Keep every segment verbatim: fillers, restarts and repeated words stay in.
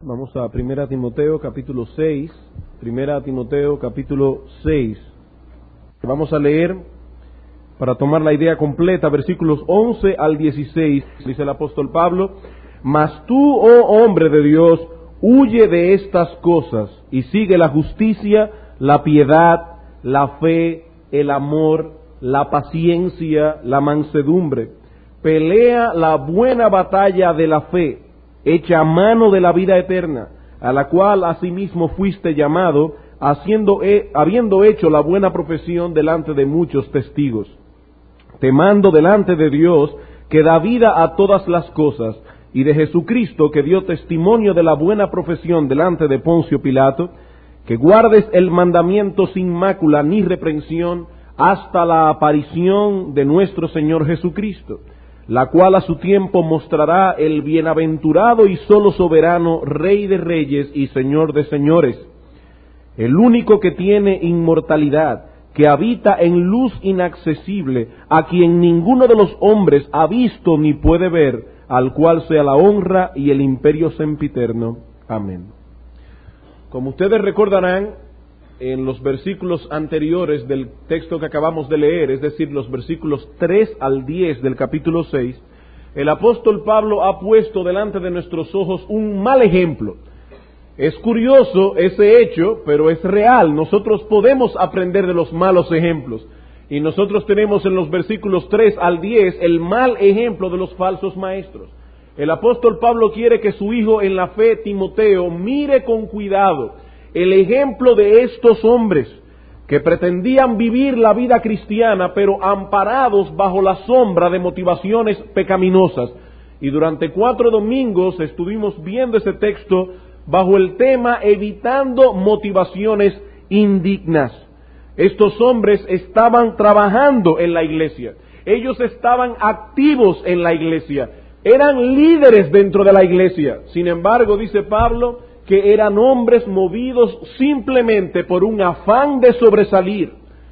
Vamos a Primera Timoteo capítulo seis, Primera Timoteo capítulo seis. Vamos a leer, para tomar la idea completa, versículos once al dieciséis, dice el apóstol Pablo: Mas tú, oh hombre de Dios, huye de estas cosas y sigue la justicia, la piedad, la fe, el amor, la paciencia, la mansedumbre. Pelea la buena batalla de la fe, echa mano de la vida eterna, a la cual asimismo fuiste llamado, haciendo, eh, habiendo hecho la buena profesión delante de muchos testigos. Te mando delante de Dios, que da vida a todas las cosas, y de Jesucristo, que dio testimonio de la buena profesión delante de Poncio Pilato, que guardes el mandamiento sin mácula ni reprensión hasta la aparición de nuestro Señor Jesucristo, la cual a su tiempo mostrará el bienaventurado y solo soberano Rey de reyes y Señor de señores, el único que tiene inmortalidad, que habita en luz inaccesible, a quien ninguno de los hombres ha visto ni puede ver, al cual sea la honra y el imperio sempiterno. Amén. Como ustedes recordarán, en los versículos anteriores del texto que acabamos de leer, es decir, los versículos tres al diez del capítulo seis, el apóstol Pablo ha puesto delante de nuestros ojos un mal ejemplo. Es curioso ese hecho, pero es real. Nosotros podemos aprender de los malos ejemplos. Y nosotros tenemos en los versículos tres al diez el mal ejemplo de los falsos maestros. El apóstol Pablo quiere que su hijo en la fe, Timoteo, mire con cuidado el ejemplo de estos hombres que pretendían vivir la vida cristiana, pero amparados bajo la sombra de motivaciones pecaminosas. Y durante cuatro domingos estuvimos viendo ese texto bajo el tema evitando motivaciones indignas. Estos hombres estaban trabajando en la iglesia, ellos estaban activos en la iglesia, eran líderes dentro de la iglesia. Sin embargo, dice Pablo, que eran hombres movidos simplemente por un afán de sobresalir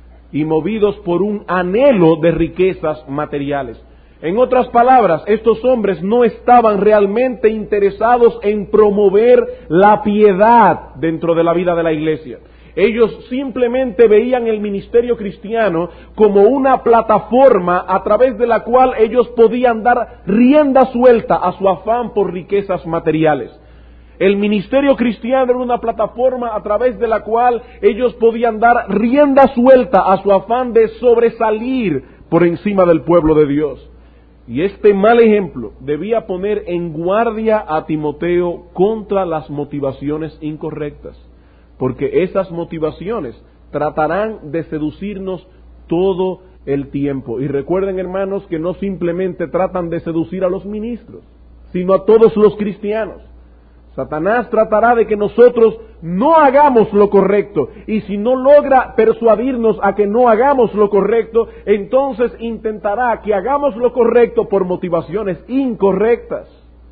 y movidos por un anhelo de riquezas materiales. En otras palabras, estos hombres no estaban realmente interesados en promover la piedad dentro de la vida de la iglesia. Ellos simplemente veían el ministerio cristiano como una plataforma a través de la cual ellos podían dar rienda suelta a su afán por riquezas materiales. El ministerio cristiano era una plataforma a través de la cual ellos podían dar rienda suelta a su afán de sobresalir por encima del pueblo de Dios. Y este mal ejemplo debía poner en guardia a Timoteo contra las motivaciones incorrectas, porque esas motivaciones tratarán de seducirnos todo el tiempo. Y recuerden, hermanos, que no simplemente tratan de seducir a los ministros, sino a todos los cristianos. Satanás tratará de que nosotros no hagamos lo correcto, y si no logra persuadirnos a que no hagamos lo correcto, entonces intentará que hagamos lo correcto por motivaciones incorrectas.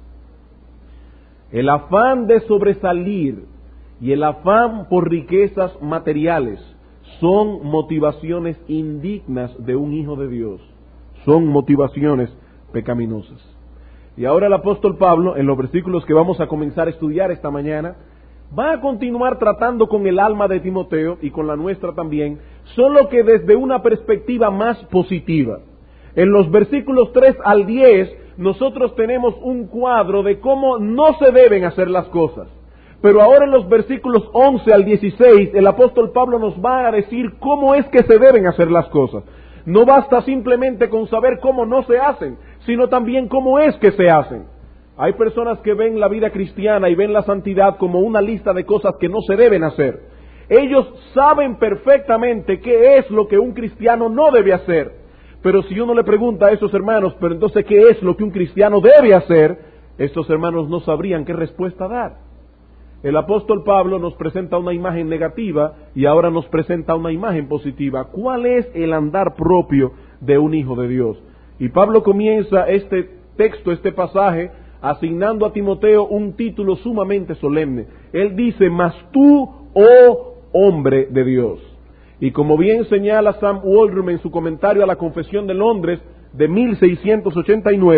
El afán de sobresalir y el afán por riquezas materiales son motivaciones indignas de un hijo de Dios, son motivaciones pecaminosas. Y ahora el apóstol Pablo, en los versículos que vamos a comenzar a estudiar esta mañana, va a continuar tratando con el alma de Timoteo y con la nuestra también, solo que desde una perspectiva más positiva. En los versículos tres al diez, nosotros tenemos un cuadro de cómo no se deben hacer las cosas. Pero ahora en los versículos once al dieciséis, el apóstol Pablo nos va a decir cómo es que se deben hacer las cosas. No basta simplemente con saber cómo no se hacen, sino también cómo es que se hacen. Hay personas que ven la vida cristiana y ven la santidad como una lista de cosas que no se deben hacer. Ellos saben perfectamente qué es lo que un cristiano no debe hacer. Pero si uno le pregunta a esos hermanos, pero entonces ¿qué es lo que un cristiano debe hacer?, estos hermanos no sabrían qué respuesta dar. El apóstol Pablo nos presenta una imagen negativa y ahora nos presenta una imagen positiva. ¿Cuál es el andar propio de un hijo de Dios? Y Pablo comienza este texto, este pasaje, asignando a Timoteo un título sumamente solemne. Él dice: Mas tú, oh hombre de Dios. Y como bien señala Sam Waldron en su comentario a la Confesión de Londres de mil seiscientos ochenta y nueve,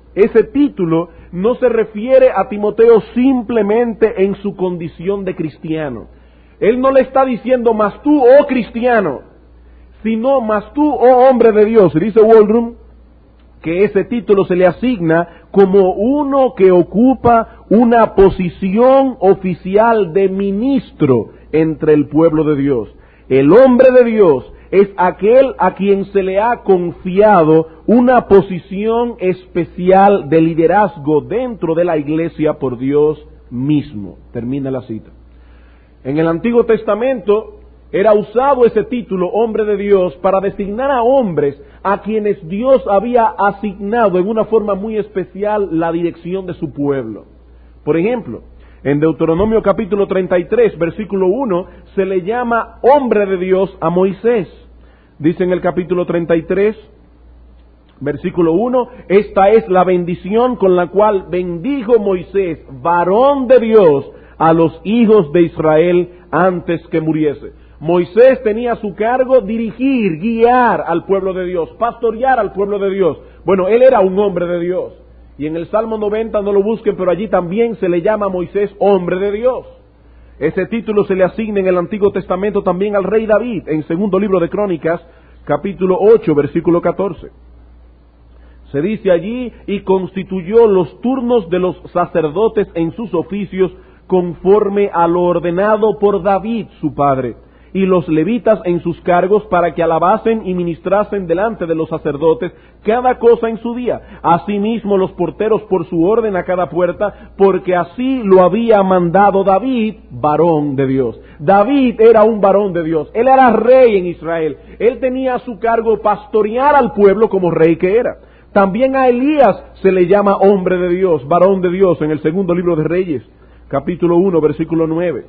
ese título no se refiere a Timoteo simplemente en su condición de cristiano. Él no le está diciendo, mas tú, oh cristiano, sino, mas tú, oh hombre de Dios. Y dice Waldrum que ese título se le asigna como uno que ocupa una posición oficial de ministro entre el pueblo de Dios. El hombre de Dios es aquel a quien se le ha confiado una posición especial de liderazgo dentro de la iglesia por Dios mismo. Termina la cita. En el Antiguo Testamento era usado ese título, hombre de Dios, para designar a hombres a quienes Dios había asignado en una forma muy especial la dirección de su pueblo. Por ejemplo, en Deuteronomio capítulo treinta y tres, versículo uno, se le llama hombre de Dios a Moisés. Dice en el capítulo treinta y tres, versículo uno, esta es la bendición con la cual bendijo Moisés, varón de Dios, a los hijos de Israel antes que muriese. Moisés tenía a su cargo dirigir, guiar al pueblo de Dios, pastorear al pueblo de Dios. Bueno, él era un hombre de Dios. Y en el Salmo noventa, no lo busquen, pero allí también se le llama a Moisés hombre de Dios. Ese título se le asigna en el Antiguo Testamento también al rey David, en segundo libro de Crónicas, capítulo ocho, versículo catorce. Se dice allí, y constituyó los turnos de los sacerdotes en sus oficios conforme a lo ordenado por David, su padre, y los levitas en sus cargos para que alabasen y ministrasen delante de los sacerdotes cada cosa en su día. Asimismo los porteros por su orden a cada puerta, porque así lo había mandado David, varón de Dios. David era un varón de Dios, él era rey en Israel, él tenía a su cargo pastorear al pueblo como rey que era. También a Elías se le llama hombre de Dios, varón de Dios, en el segundo libro de Reyes, capítulo uno, versículo nueve.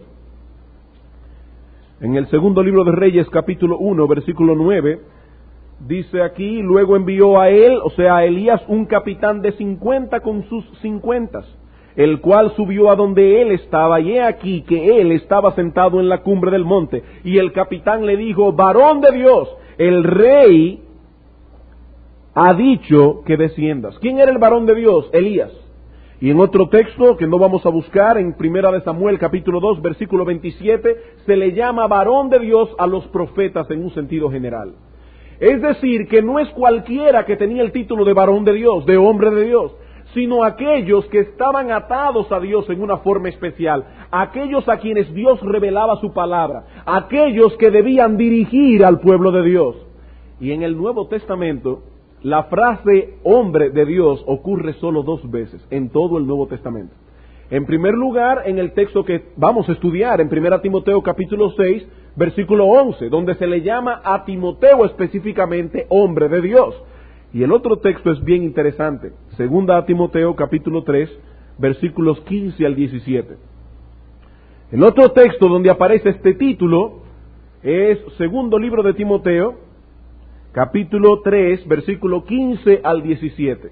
En el segundo libro de Reyes, capítulo uno, versículo nueve, dice aquí, luego envió a él, o sea, a Elías, un capitán de cincuenta con sus cincuentas, el cual subió a donde él estaba, y he aquí que él estaba sentado en la cumbre del monte, y el capitán le dijo, varón de Dios, el rey ha dicho que desciendas. ¿Quién era el varón de Dios? Elías. Y en otro texto que no vamos a buscar, en Primera de Samuel capítulo dos, versículo veintisiete, se le llama varón de Dios a los profetas en un sentido general. Es decir, que no es cualquiera que tenía el título de varón de Dios, de hombre de Dios, sino aquellos que estaban atados a Dios en una forma especial, aquellos a quienes Dios revelaba su palabra, aquellos que debían dirigir al pueblo de Dios. Y en el Nuevo Testamento, la frase hombre de Dios ocurre solo dos veces en todo el Nuevo Testamento. En primer lugar, en el texto que vamos a estudiar, en Primera Timoteo capítulo seis, versículo once, donde se le llama a Timoteo específicamente hombre de Dios. Y el otro texto es bien interesante, Segunda Timoteo capítulo tres, versículos quince al diecisiete. El otro texto donde aparece este título es segundo libro de Timoteo, capítulo tres, versículo quince al diecisiete.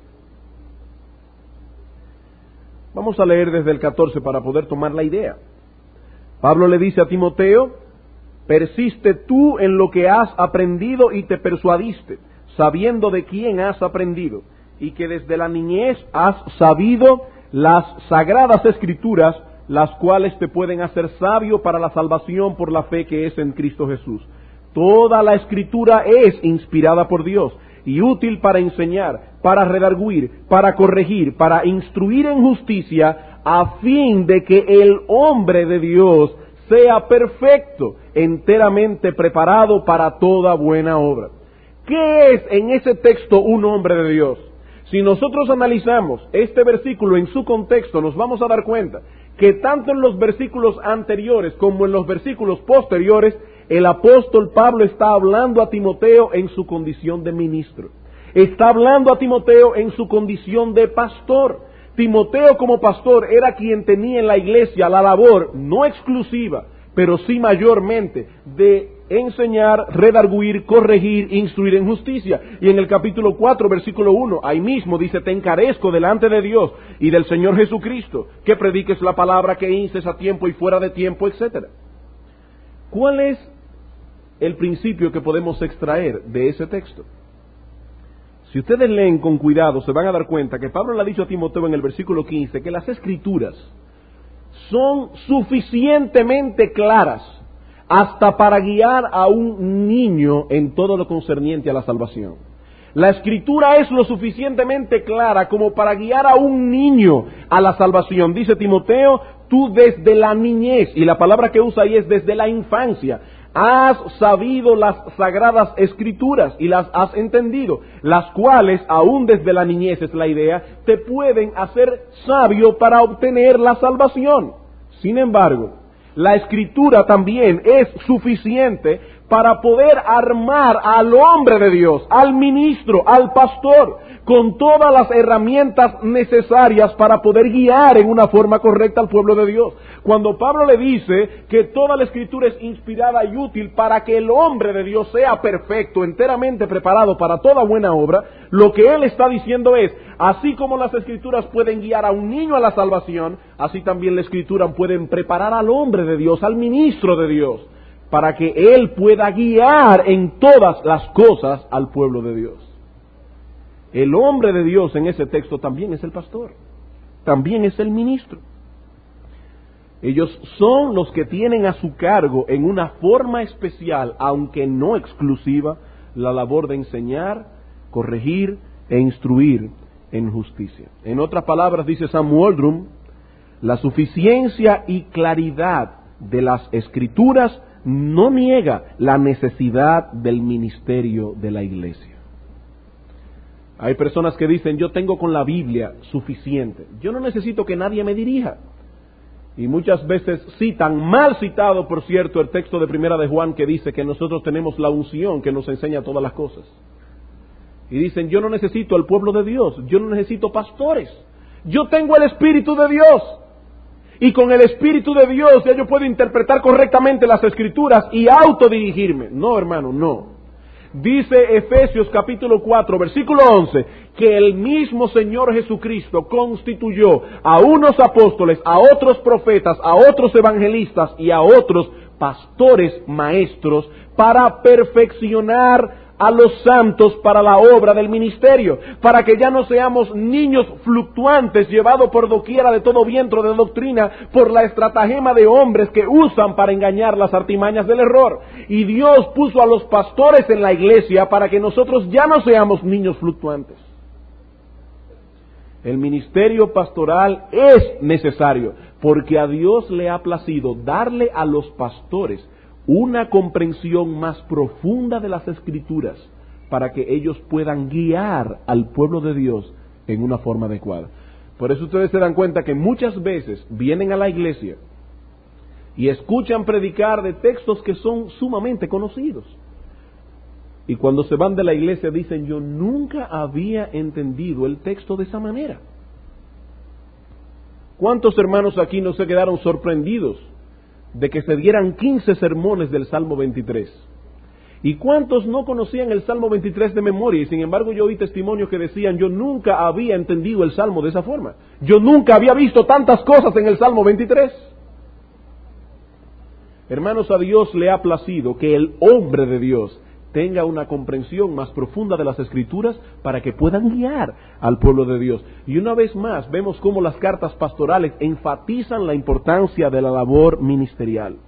Vamos a leer desde el catorce para poder tomar la idea. Pablo le dice a Timoteo, persiste tú en lo que has aprendido y te persuadiste, sabiendo de quién has aprendido, y que desde la niñez has sabido las sagradas escrituras, las cuales te pueden hacer sabio para la salvación por la fe que es en Cristo Jesús. Toda la escritura es inspirada por Dios y útil para enseñar, para redarguir, para corregir, para instruir en justicia, a fin de que el hombre de Dios sea perfecto, enteramente preparado para toda buena obra. ¿Qué es en ese texto un hombre de Dios? Si nosotros analizamos este versículo en su contexto, nos vamos a dar cuenta que tanto en los versículos anteriores como en los versículos posteriores, el apóstol Pablo está hablando a Timoteo en su condición de ministro. Está hablando a Timoteo en su condición de pastor. Timoteo como pastor era quien tenía en la iglesia la labor, no exclusiva, pero sí mayormente, de enseñar, redarguir, corregir, instruir en justicia. Y en el capítulo cuatro, versículo uno, ahí mismo dice, te encarezco delante de Dios y del Señor Jesucristo, que prediques la palabra, que instes a tiempo y fuera de tiempo, etcétera. ¿Cuál es el principio que podemos extraer de ese texto? Si ustedes leen con cuidado, se van a dar cuenta que Pablo le ha dicho a Timoteo en el versículo quince que las Escrituras son suficientemente claras hasta para guiar a un niño en todo lo concerniente a la salvación. La Escritura es lo suficientemente clara como para guiar a un niño a la salvación. Dice Timoteo, tú desde la niñez, y la palabra que usa ahí es desde la infancia, has sabido las sagradas Escrituras y las has entendido, las cuales, aún desde la niñez es la idea, te pueden hacer sabio para obtener la salvación. Sin embargo, la Escritura también es suficiente para poder armar al hombre de Dios, al ministro, al pastor, con todas las herramientas necesarias para poder guiar en una forma correcta al pueblo de Dios. Cuando Pablo le dice que toda la Escritura es inspirada y útil para que el hombre de Dios sea perfecto, enteramente preparado para toda buena obra, lo que él está diciendo es, así como las Escrituras pueden guiar a un niño a la salvación, así también la Escritura pueden preparar al hombre de Dios, al ministro de Dios, para que él pueda guiar en todas las cosas al pueblo de Dios. El hombre de Dios en ese texto también es el pastor, también es el ministro. Ellos son los que tienen a su cargo en una forma especial, aunque no exclusiva, la labor de enseñar, corregir e instruir en justicia. En otras palabras, dice Sam Waldrum, la suficiencia y claridad de las Escrituras no niega la necesidad del ministerio de la iglesia. Hay personas que dicen, yo tengo con la Biblia suficiente, yo no necesito que nadie me dirija. Y muchas veces citan, mal citado por cierto, el texto de Primera de Juan que dice que nosotros tenemos la unción que nos enseña todas las cosas. Y dicen, yo no necesito al pueblo de Dios, yo no necesito pastores, yo tengo el Espíritu de Dios. Y con el Espíritu de Dios ya yo puedo interpretar correctamente las Escrituras y autodirigirme. No, hermano, no. Dice Efesios capítulo cuatro, versículo once, que el mismo Señor Jesucristo constituyó a unos apóstoles, a otros profetas, a otros evangelistas y a otros pastores maestros para perfeccionar a los santos para la obra del ministerio, para que ya no seamos niños fluctuantes llevados por doquiera de todo viento de doctrina por la estratagema de hombres que usan para engañar las artimañas del error. Y Dios puso a los pastores en la iglesia para que nosotros ya no seamos niños fluctuantes. El ministerio pastoral es necesario porque a Dios le ha placido darle a los pastores una comprensión más profunda de las Escrituras para que ellos puedan guiar al pueblo de Dios en una forma adecuada. Por eso ustedes se dan cuenta que muchas veces vienen a la iglesia y escuchan predicar de textos que son sumamente conocidos. Y cuando se van de la iglesia dicen, yo nunca había entendido el texto de esa manera. ¿Cuántos hermanos aquí no se quedaron sorprendidos de que se dieran quince sermones del Salmo veintitrés? ¿Y cuántos no conocían el Salmo veintitrés de memoria? Y sin embargo yo oí testimonios que decían, yo nunca había entendido el Salmo de esa forma. Yo nunca había visto tantas cosas en el Salmo veintitrés. Hermanos, a Dios le ha placido que el hombre de Dios tenga una comprensión más profunda de las Escrituras para que puedan guiar al pueblo de Dios. Y una vez más vemos cómo las cartas pastorales enfatizan la importancia de la labor ministerial.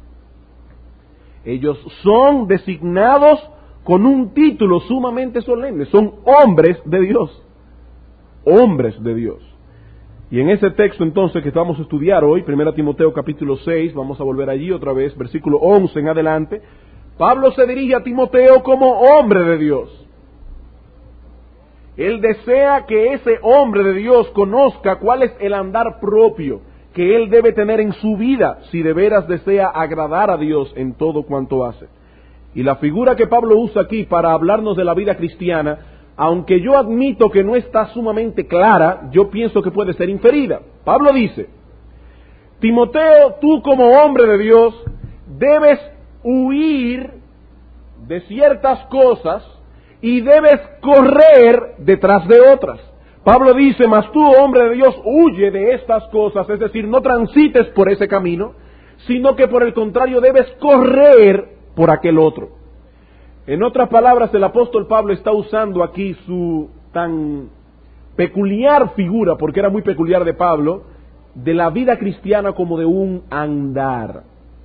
Ellos son designados con un título sumamente solemne, son hombres de Dios, hombres de Dios. Y en ese texto entonces que vamos a estudiar hoy, Primera Timoteo capítulo seis, vamos a volver allí otra vez, versículo once en adelante, Pablo se dirige a Timoteo como hombre de Dios. Él desea que ese hombre de Dios conozca cuál es el andar propio que él debe tener en su vida si de veras desea agradar a Dios en todo cuanto hace. Y la figura que Pablo usa aquí para hablarnos de la vida cristiana, aunque yo admito que no está sumamente clara, yo pienso que puede ser inferida. Pablo dice, Timoteo, tú como hombre de Dios debes huir de ciertas cosas y debes correr detrás de otras. Pablo dice, mas tú, hombre de Dios, huye de estas cosas, es decir, no transites por ese camino, sino que por el contrario debes correr por aquel otro. En otras palabras, el apóstol Pablo está usando aquí su tan peculiar figura, porque era muy peculiar de Pablo, de la vida cristiana como de un andar.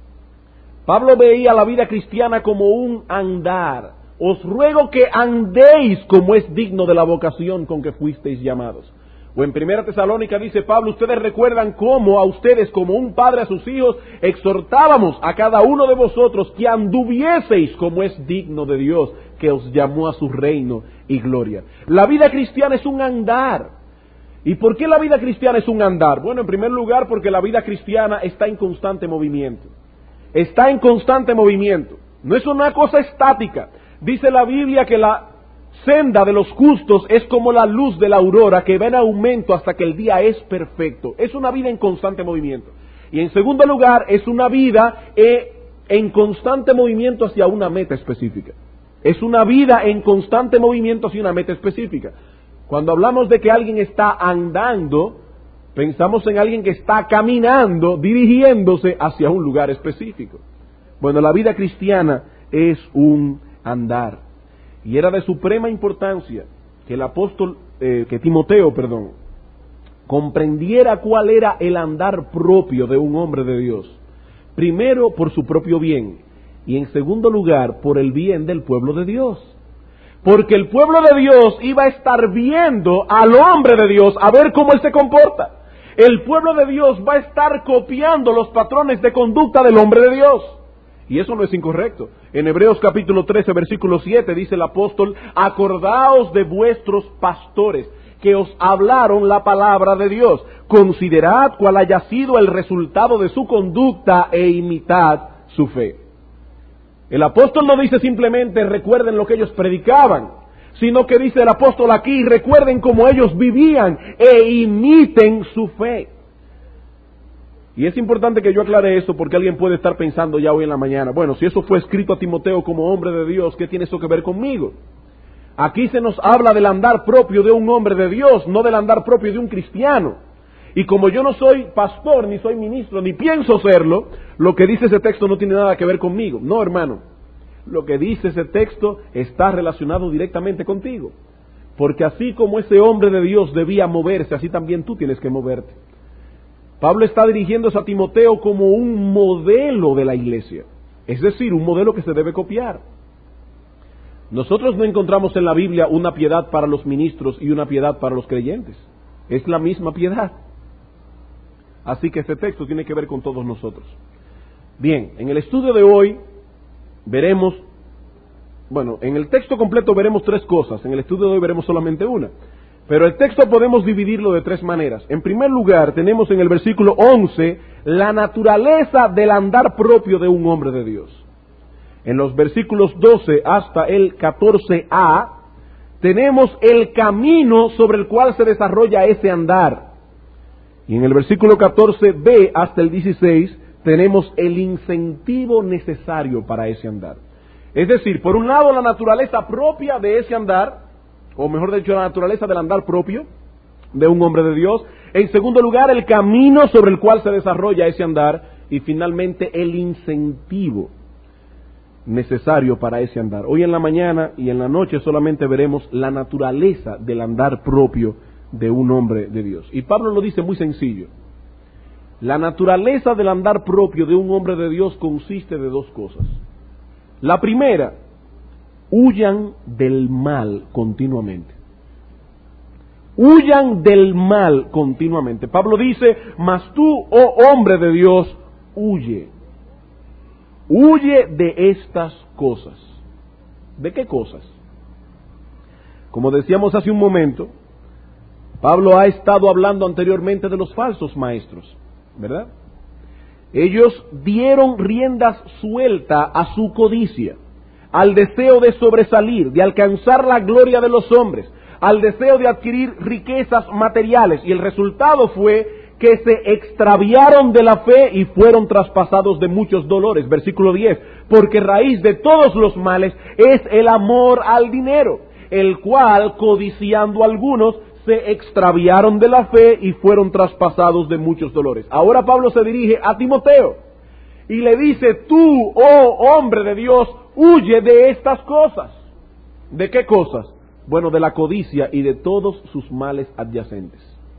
Pablo veía la vida cristiana como un andar. Os ruego que andéis como es digno de la vocación con que fuisteis llamados. O en Primera Tesalónica dice Pablo, ustedes recuerdan cómo a ustedes, como un padre a sus hijos, exhortábamos a cada uno de vosotros que anduvieseis como es digno de Dios, que os llamó a su reino y gloria. La vida cristiana es un andar. ¿Y por qué la vida cristiana es un andar? Bueno, en primer lugar, porque la vida cristiana está en constante movimiento. Está en constante movimiento. No es una cosa estática. Dice la Biblia que la senda de los justos es como la luz de la aurora que va en aumento hasta que el día es perfecto. Es una vida en constante movimiento. Y en segundo lugar, es una vida eh, en constante movimiento hacia una meta específica. Es una vida en constante movimiento hacia una meta específica. Cuando hablamos de que alguien está andando, pensamos en alguien que está caminando, dirigiéndose hacia un lugar específico. Bueno, la vida cristiana es un andar. Y era de suprema importancia que el apóstol, eh, que Timoteo, perdón, comprendiera cuál era el andar propio de un hombre de Dios. Primero, por su propio bien, y en segundo lugar, por el bien del pueblo de Dios. Porque el pueblo de Dios iba a estar viendo al hombre de Dios a ver cómo él se comporta. El pueblo de Dios va a estar copiando los patrones de conducta del hombre de Dios. Y eso no es incorrecto. En Hebreos capítulo trece, versículo siete, dice el apóstol, acordaos de vuestros pastores, que os hablaron la palabra de Dios. Considerad cuál haya sido el resultado de su conducta e imitad su fe. El apóstol no dice simplemente recuerden lo que ellos predicaban, sino que dice el apóstol aquí, recuerden cómo ellos vivían e imiten su fe. Y es importante que yo aclare esto porque alguien puede estar pensando ya hoy en la mañana, bueno, si eso fue escrito a Timoteo como hombre de Dios, ¿qué tiene eso que ver conmigo? Aquí se nos habla del andar propio de un hombre de Dios, no del andar propio de un cristiano. Y como yo no soy pastor, ni soy ministro, ni pienso serlo, lo que dice ese texto no tiene nada que ver conmigo. No, hermano, lo que dice ese texto está relacionado directamente contigo. Porque así como ese hombre de Dios debía moverse, así también tú tienes que moverte. Pablo está dirigiéndose a Timoteo como un modelo de la iglesia, es decir, un modelo que se debe copiar. Nosotros no encontramos en la Biblia una piedad para los ministros y una piedad para los creyentes. Es la misma piedad. Así que este texto tiene que ver con todos nosotros. Bien, en el estudio de hoy veremos, bueno, en el texto completo veremos tres cosas, en el estudio de hoy veremos solamente una. Pero el texto podemos dividirlo de tres maneras. En primer lugar, tenemos en el versículo once la naturaleza del andar propio de un hombre de Dios. En los versículos doce hasta el catorce a, tenemos el camino sobre el cual se desarrolla ese andar. Y en el versículo catorce b hasta el dieciséis, tenemos el incentivo necesario para ese andar. Es decir, por un lado la naturaleza propia de ese andar, o mejor dicho, la naturaleza del andar propio de un hombre de Dios. En segundo lugar, el camino sobre el cual se desarrolla ese andar. Y finalmente, el incentivo necesario para ese andar. Hoy en la mañana y en la noche solamente veremos la naturaleza del andar propio de un hombre de Dios. Y Pablo lo dice muy sencillo. La naturaleza del andar propio de un hombre de Dios consiste de dos cosas. La primera, huyan del mal continuamente. Huyan del mal continuamente. Pablo dice, mas tú, oh hombre de Dios, huye. Huye de estas cosas. ¿De qué cosas? Como decíamos hace un momento, Pablo ha estado hablando anteriormente de los falsos maestros, ¿verdad? Ellos dieron riendas suelta a su codicia, al deseo de sobresalir, de alcanzar la gloria de los hombres, al deseo de adquirir riquezas materiales, y el resultado fue que se extraviaron de la fe y fueron traspasados de muchos dolores. Versículo diez, porque raíz de todos los males es el amor al dinero, el cual, codiciando algunos, se extraviaron de la fe y fueron traspasados de muchos dolores. Ahora Pablo se dirige a Timoteo y le dice, tú, oh hombre de Dios, huye de estas cosas. ¿De qué cosas? Bueno, de la codicia y de todos sus males adyacentes.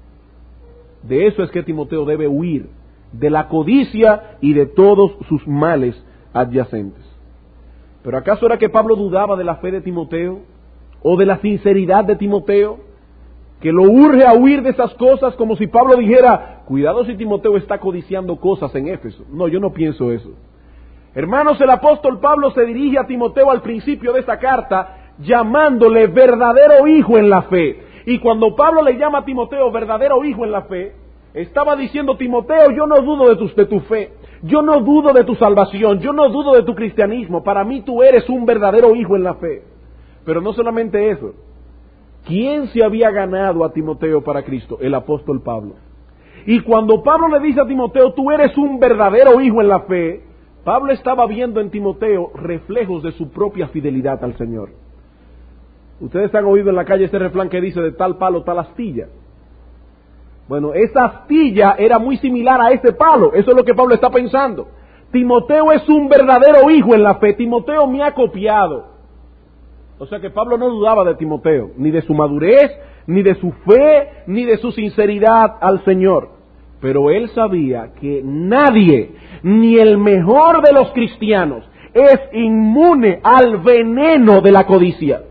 De eso es que Timoteo debe huir, de la codicia y de todos sus males adyacentes. ¿Pero acaso era que Pablo dudaba de la fe de Timoteo? ¿O de la sinceridad de Timoteo? Que lo urge a huir de esas cosas, como si Pablo dijera, cuidado si Timoteo está codiciando cosas en Éfeso. No, yo no pienso eso. Hermanos, el apóstol Pablo se dirige a Timoteo al principio de esta carta, llamándole verdadero hijo en la fe. Y cuando Pablo le llama a Timoteo verdadero hijo en la fe, estaba diciendo, Timoteo, yo no dudo de tu, de tu fe, yo no dudo de tu salvación, yo no dudo de tu cristianismo, para mí tú eres un verdadero hijo en la fe. Pero no solamente eso, ¿quién se había ganado a Timoteo para Cristo? El apóstol Pablo. Y cuando Pablo le dice a Timoteo, tú eres un verdadero hijo en la fe, Pablo estaba viendo en Timoteo reflejos de su propia fidelidad al Señor. Ustedes han oído en la calle ese refrán que dice, de tal palo, tal astilla. Bueno, esa astilla era muy similar a ese palo, eso es lo que Pablo está pensando. Timoteo es un verdadero hijo en la fe, Timoteo me ha copiado. O sea que Pablo no dudaba de Timoteo, ni de su madurez, ni de su fe, ni de su sinceridad al Señor. Pero él sabía que nadie, ni el mejor de los cristianos, es inmune al veneno de la codicia.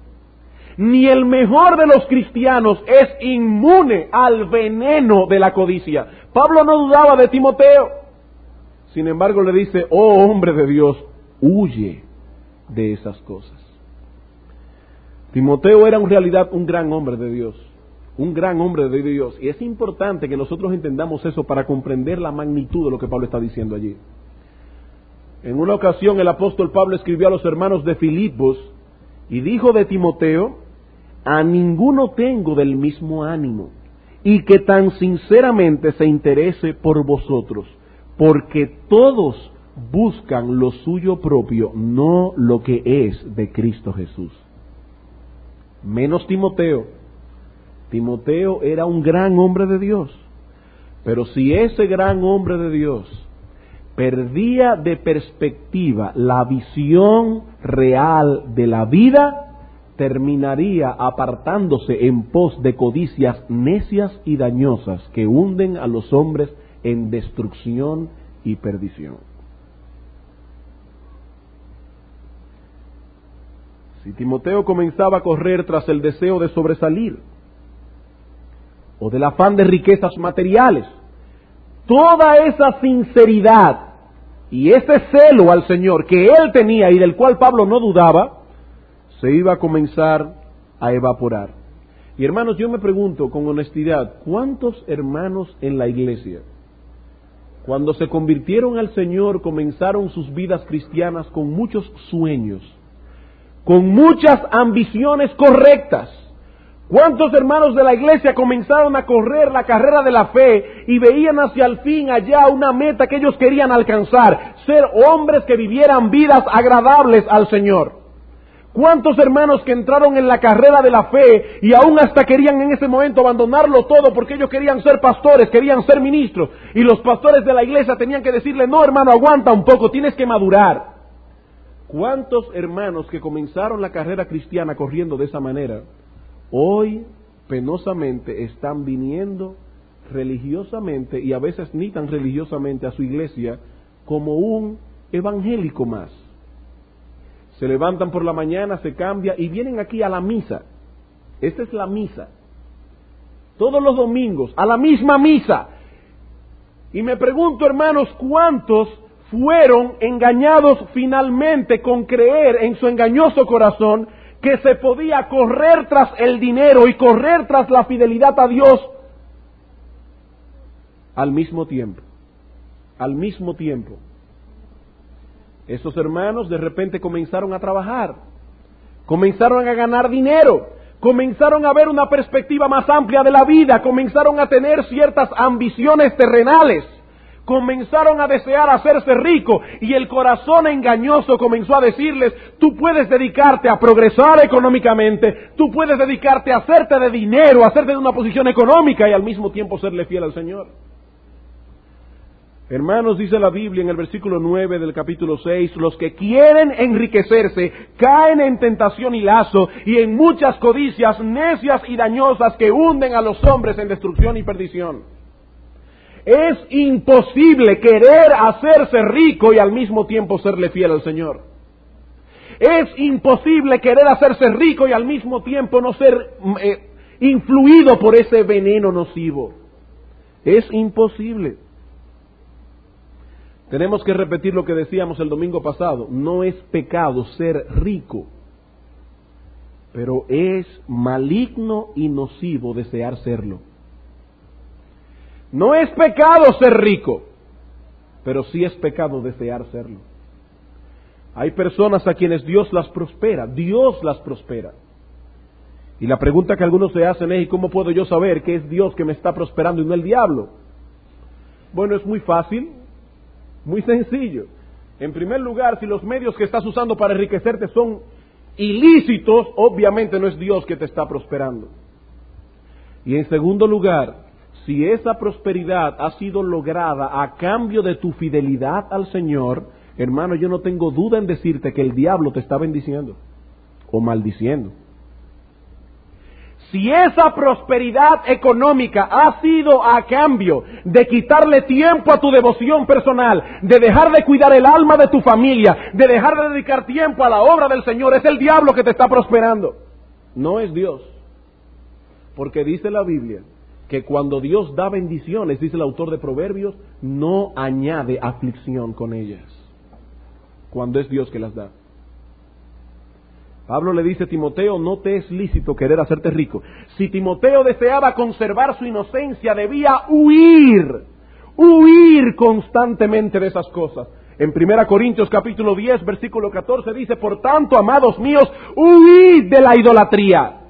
Ni el mejor de los cristianos es inmune al veneno de la codicia. Pablo no dudaba de Timoteo. Sin embargo le dice, oh hombre de Dios, huye de esas cosas. Timoteo era en realidad un gran hombre de Dios, un gran hombre de Dios. Y es importante que nosotros entendamos eso para comprender la magnitud de lo que Pablo está diciendo allí. En una ocasión el apóstol Pablo escribió a los hermanos de Filipos y dijo de Timoteo, a ninguno tengo del mismo ánimo, y que tan sinceramente se interese por vosotros, porque todos buscan lo suyo propio, no lo que es de Cristo Jesús. Menos Timoteo. Timoteo era un gran hombre de Dios, pero si ese gran hombre de Dios perdía de perspectiva la visión real de la vida, terminaría apartándose en pos de codicias necias y dañosas que hunden a los hombres en destrucción y perdición. Si Timoteo comenzaba a correr tras el deseo de sobresalir, o del afán de riquezas materiales, toda esa sinceridad y ese celo al Señor que él tenía y del cual Pablo no dudaba, se iba a comenzar a evaporar. Y hermanos, yo me pregunto con honestidad, ¿cuántos hermanos en la iglesia, cuando se convirtieron al Señor, comenzaron sus vidas cristianas con muchos sueños, con muchas ambiciones correctas? ¿Cuántos hermanos de la iglesia comenzaron a correr la carrera de la fe y veían hacia el fin allá una meta que ellos querían alcanzar, ser hombres que vivieran vidas agradables al Señor? ¿Cuántos hermanos que entraron en la carrera de la fe y aún hasta querían en ese momento abandonarlo todo porque ellos querían ser pastores, querían ser ministros, y los pastores de la iglesia tenían que decirle, no hermano, aguanta un poco, tienes que madurar? ¿Cuántos hermanos que comenzaron la carrera cristiana corriendo de esa manera, hoy penosamente están viniendo religiosamente, y a veces ni tan religiosamente, a su iglesia como un evangélico más? Se levantan por la mañana, se cambia y vienen aquí a la misa. Esta es la misa. Todos los domingos, a la misma misa. Y me pregunto, hermanos, ¿cuántos fueron engañados finalmente con creer en su engañoso corazón que se podía correr tras el dinero y correr tras la fidelidad a Dios al mismo tiempo? Al mismo tiempo. Esos hermanos de repente comenzaron a trabajar, comenzaron a ganar dinero, comenzaron a ver una perspectiva más amplia de la vida, comenzaron a tener ciertas ambiciones terrenales, comenzaron a desear hacerse rico, y el corazón engañoso comenzó a decirles, tú puedes dedicarte a progresar económicamente, tú puedes dedicarte a hacerte de dinero, a hacerte de una posición económica y al mismo tiempo serle fiel al Señor. Hermanos, dice la Biblia en el versículo nueve del capítulo seis, los que quieren enriquecerse caen en tentación y lazo y en muchas codicias necias y dañosas que hunden a los hombres en destrucción y perdición. Es imposible querer hacerse rico y al mismo tiempo serle fiel al Señor. Es imposible querer hacerse rico y al mismo tiempo no ser eh, influido por ese veneno nocivo. Es imposible. Tenemos que repetir lo que decíamos el domingo pasado. No es pecado ser rico, pero es maligno y nocivo desear serlo. No es pecado ser rico, pero sí es pecado desear serlo. Hay personas a quienes Dios las prospera, Dios las prospera. Y la pregunta que algunos se hacen es, ¿y cómo puedo yo saber que es Dios que me está prosperando y no el diablo? Bueno, es muy fácil. Muy sencillo. En primer lugar, si los medios que estás usando para enriquecerte son ilícitos, obviamente no es Dios que te está prosperando. Y en segundo lugar, si esa prosperidad ha sido lograda a cambio de tu fidelidad al Señor, hermano, yo no tengo duda en decirte que el diablo te está bendiciendo o maldiciendo. Si esa prosperidad económica ha sido a cambio de quitarle tiempo a tu devoción personal, de dejar de cuidar el alma de tu familia, de dejar de dedicar tiempo a la obra del Señor, es el diablo que te está prosperando. No es Dios. Porque dice la Biblia que cuando Dios da bendiciones, dice el autor de Proverbios, no añade aflicción con ellas. Cuando es Dios que las da. Pablo le dice a Timoteo, no te es lícito querer hacerte rico. Si Timoteo deseaba conservar su inocencia, debía huir, huir constantemente de esas cosas. En primera Corintios capítulo diez, versículo catorce dice, por tanto, amados míos, huid de la idolatría.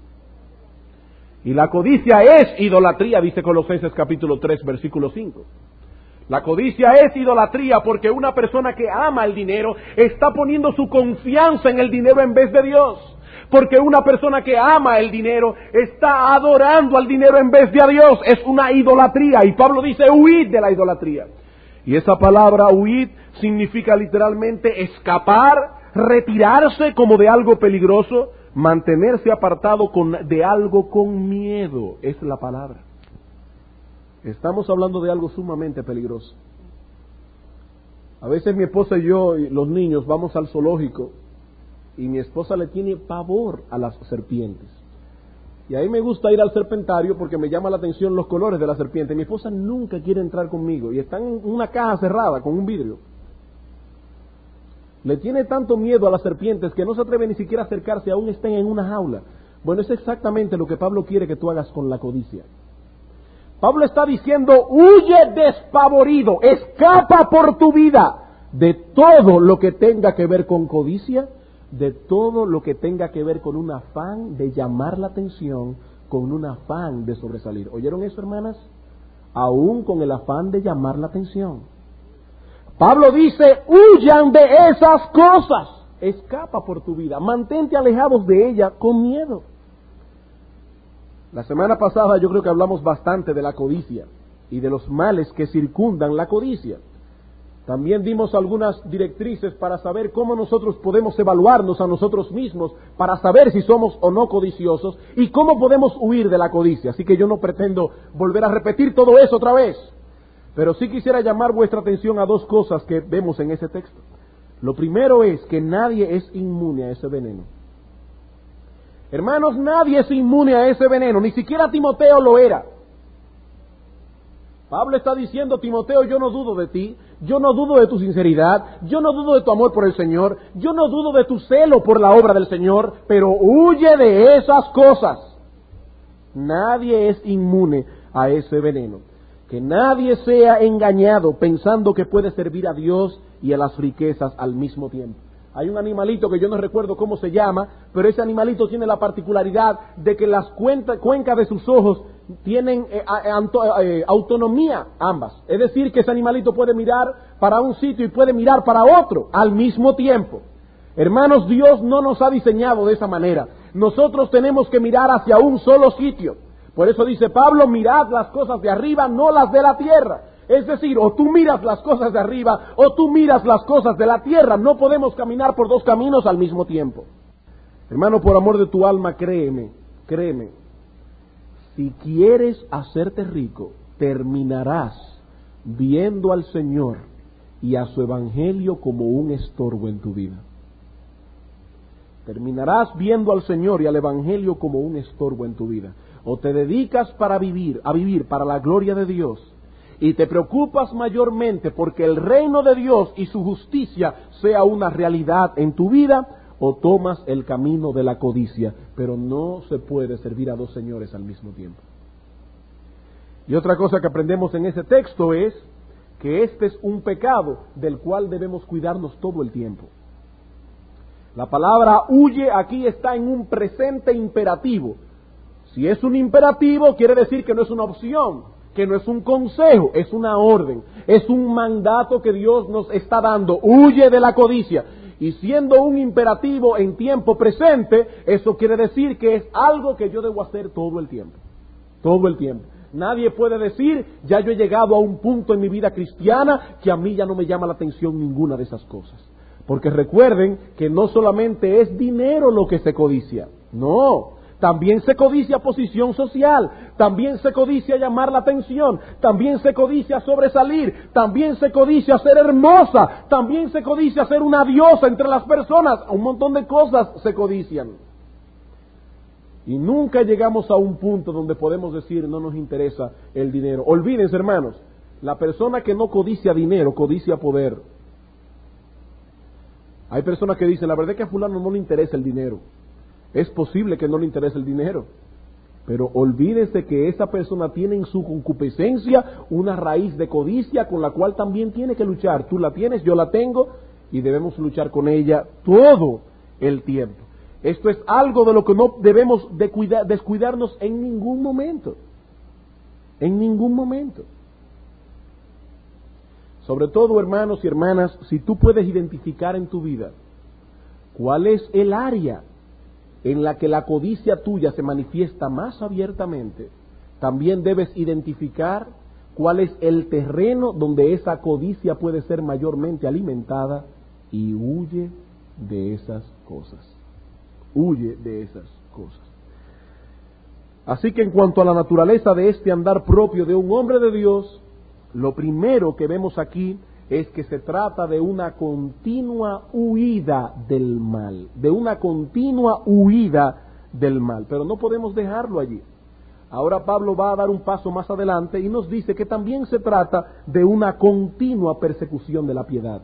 Y la codicia es idolatría, dice Colosenses capítulo tres, versículo cinco. La codicia es idolatría porque una persona que ama el dinero está poniendo su confianza en el dinero en vez de Dios. Porque una persona que ama el dinero está adorando al dinero en vez de a Dios. Es una idolatría. Y Pablo dice, huid de la idolatría. Y esa palabra huid significa literalmente escapar, retirarse como de algo peligroso, mantenerse apartado con, de algo con miedo. Es la palabra. Estamos hablando de algo sumamente peligroso. A veces mi esposa y yo y los niños vamos al zoológico y mi esposa le tiene pavor a las serpientes. Y a mí me gusta ir al serpentario porque me llama la atención los colores de la serpiente. Mi esposa nunca quiere entrar conmigo y está en una caja cerrada con un vidrio. Le tiene tanto miedo a las serpientes que no se atreve ni siquiera a acercarse, aún estén en una jaula. Bueno, es exactamente lo que Pablo quiere que tú hagas con la codicia. Pablo está diciendo, huye despavorido, escapa por tu vida de todo lo que tenga que ver con codicia, de todo lo que tenga que ver con un afán de llamar la atención, con un afán de sobresalir. ¿Oyeron eso, hermanas? Aún con el afán de llamar la atención. Pablo dice, huyan de esas cosas, escapa por tu vida, mantente alejados de ella con miedo. La semana pasada yo creo que hablamos bastante de la codicia y de los males que circundan la codicia. También dimos algunas directrices para saber cómo nosotros podemos evaluarnos a nosotros mismos, para saber si somos o no codiciosos y cómo podemos huir de la codicia. Así que yo no pretendo volver a repetir todo eso otra vez, pero sí quisiera llamar vuestra atención a dos cosas que vemos en ese texto. Lo primero es que nadie es inmune a ese veneno. Hermanos, nadie es inmune a ese veneno, ni siquiera Timoteo lo era. Pablo está diciendo, Timoteo, yo no dudo de ti, yo no dudo de tu sinceridad, yo no dudo de tu amor por el Señor, yo no dudo de tu celo por la obra del Señor, pero huye de esas cosas. Nadie es inmune a ese veneno. Que nadie sea engañado pensando que puede servir a Dios y a las riquezas al mismo tiempo. Hay un animalito que yo no recuerdo cómo se llama, pero ese animalito tiene la particularidad de que las cuenta, cuencas de sus ojos tienen eh, eh, autonomía ambas. Es decir, que ese animalito puede mirar para un sitio y puede mirar para otro al mismo tiempo. Hermanos, Dios no nos ha diseñado de esa manera. Nosotros tenemos que mirar hacia un solo sitio. Por eso dice Pablo, mirad las cosas de arriba, no las de la tierra. Es decir, o tú miras las cosas de arriba o tú miras las cosas de la tierra. No podemos caminar por dos caminos al mismo tiempo. Hermano, por amor de tu alma, créeme, créeme. Si quieres hacerte rico, terminarás viendo al Señor y a su evangelio como un estorbo en tu vida. Terminarás viendo al Señor y al evangelio como un estorbo en tu vida. O te dedicas para vivir, a vivir para la gloria de Dios, y te preocupas mayormente porque el reino de Dios y su justicia sea una realidad en tu vida, o tomas el camino de la codicia. Pero no se puede servir a dos señores al mismo tiempo. Y otra cosa que aprendemos en ese texto es que este es un pecado del cual debemos cuidarnos todo el tiempo. La palabra huye aquí está en un presente imperativo. Si es un imperativo, quiere decir que no es una opción, que no es un consejo, es una orden, es un mandato que Dios nos está dando. Huye de la codicia. Y siendo un imperativo en tiempo presente, eso quiere decir que es algo que yo debo hacer todo el tiempo. Todo el tiempo. Nadie puede decir, ya yo he llegado a un punto en mi vida cristiana que a mí ya no me llama la atención ninguna de esas cosas. Porque recuerden que no solamente es dinero lo que se codicia, no, también se codicia posición social, también se codicia llamar la atención, también se codicia sobresalir, también se codicia ser hermosa, también se codicia ser una diosa entre las personas, un montón de cosas se codician. Y nunca llegamos a un punto donde podemos decir no nos interesa el dinero. Olvídense, hermanos, la persona que no codicia dinero, codicia poder. Hay personas que dicen, la verdad es que a fulano no le interesa el dinero. Es posible que no le interese el dinero, pero olvídese que esa persona tiene en su concupiscencia una raíz de codicia con la cual también tiene que luchar. Tú la tienes, yo la tengo, y debemos luchar con ella todo el tiempo. Esto es algo de lo que no debemos de cuida- descuidarnos en ningún momento. En ningún momento. Sobre todo, hermanos y hermanas, si tú puedes identificar en tu vida cuál es el área en la que la codicia tuya se manifiesta más abiertamente, también debes identificar cuál es el terreno donde esa codicia puede ser mayormente alimentada, y huye de esas cosas. Huye de esas cosas. Así que en cuanto a la naturaleza de este andar propio de un hombre de Dios, lo primero que vemos aquí es que se trata de una continua huida del mal, de una continua huida del mal, pero no podemos dejarlo allí. Ahora Pablo va a dar un paso más adelante y nos dice que también se trata de una continua persecución de la piedad.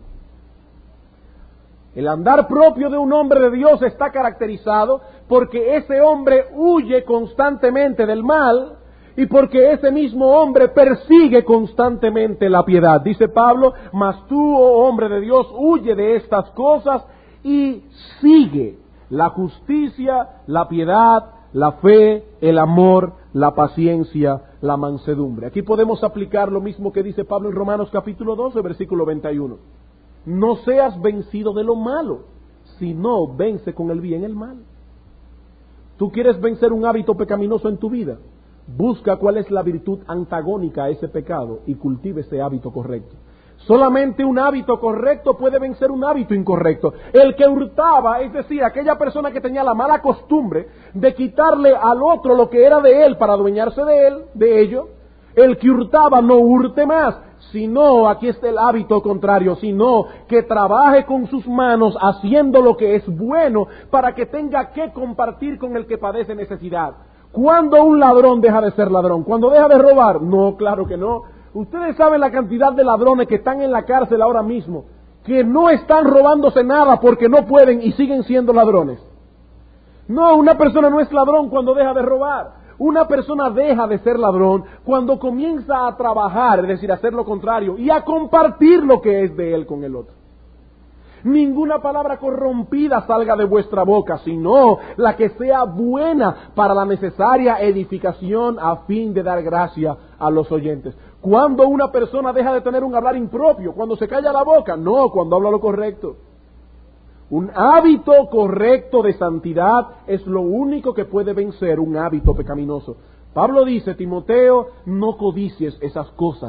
El andar propio de un hombre de Dios está caracterizado porque ese hombre huye constantemente del mal y porque ese mismo hombre persigue constantemente la piedad. Dice Pablo, mas tú, oh hombre de Dios, huye de estas cosas y sigue la justicia, la piedad, la fe, el amor, la paciencia, la mansedumbre. Aquí podemos aplicar lo mismo que dice Pablo en Romanos capítulo doce, versículo veintiuno. No seas vencido de lo malo, sino vence con el bien el mal. ¿Tú quieres vencer un hábito pecaminoso en tu vida? Busca cuál es la virtud antagónica a ese pecado y cultive ese hábito correcto. Solamente un hábito correcto puede vencer un hábito incorrecto. El que hurtaba, es decir, aquella persona que tenía la mala costumbre de quitarle al otro lo que era de él para adueñarse de él, de ello, el que hurtaba no hurte más, sino, aquí está el hábito contrario, sino que trabaje con sus manos haciendo lo que es bueno para que tenga que compartir con el que padece necesidad. ¿Cuándo un ladrón deja de ser ladrón? ¿Cuando deja de robar? No, claro que no. Ustedes saben la cantidad de ladrones que están en la cárcel ahora mismo, que no están robándose nada porque no pueden y siguen siendo ladrones. No, una persona no es ladrón cuando deja de robar. Una persona deja de ser ladrón cuando comienza a trabajar, es decir, a hacer lo contrario y a compartir lo que es de él con el otro. Ninguna palabra corrompida salga de vuestra boca, sino la que sea buena para la necesaria edificación a fin de dar gracia a los oyentes. Cuando una persona deja de tener un hablar impropio, cuando se calla la boca, no, cuando habla lo correcto. Un hábito correcto de santidad es lo único que puede vencer un hábito pecaminoso. Pablo dice, Timoteo, no codicies esas cosas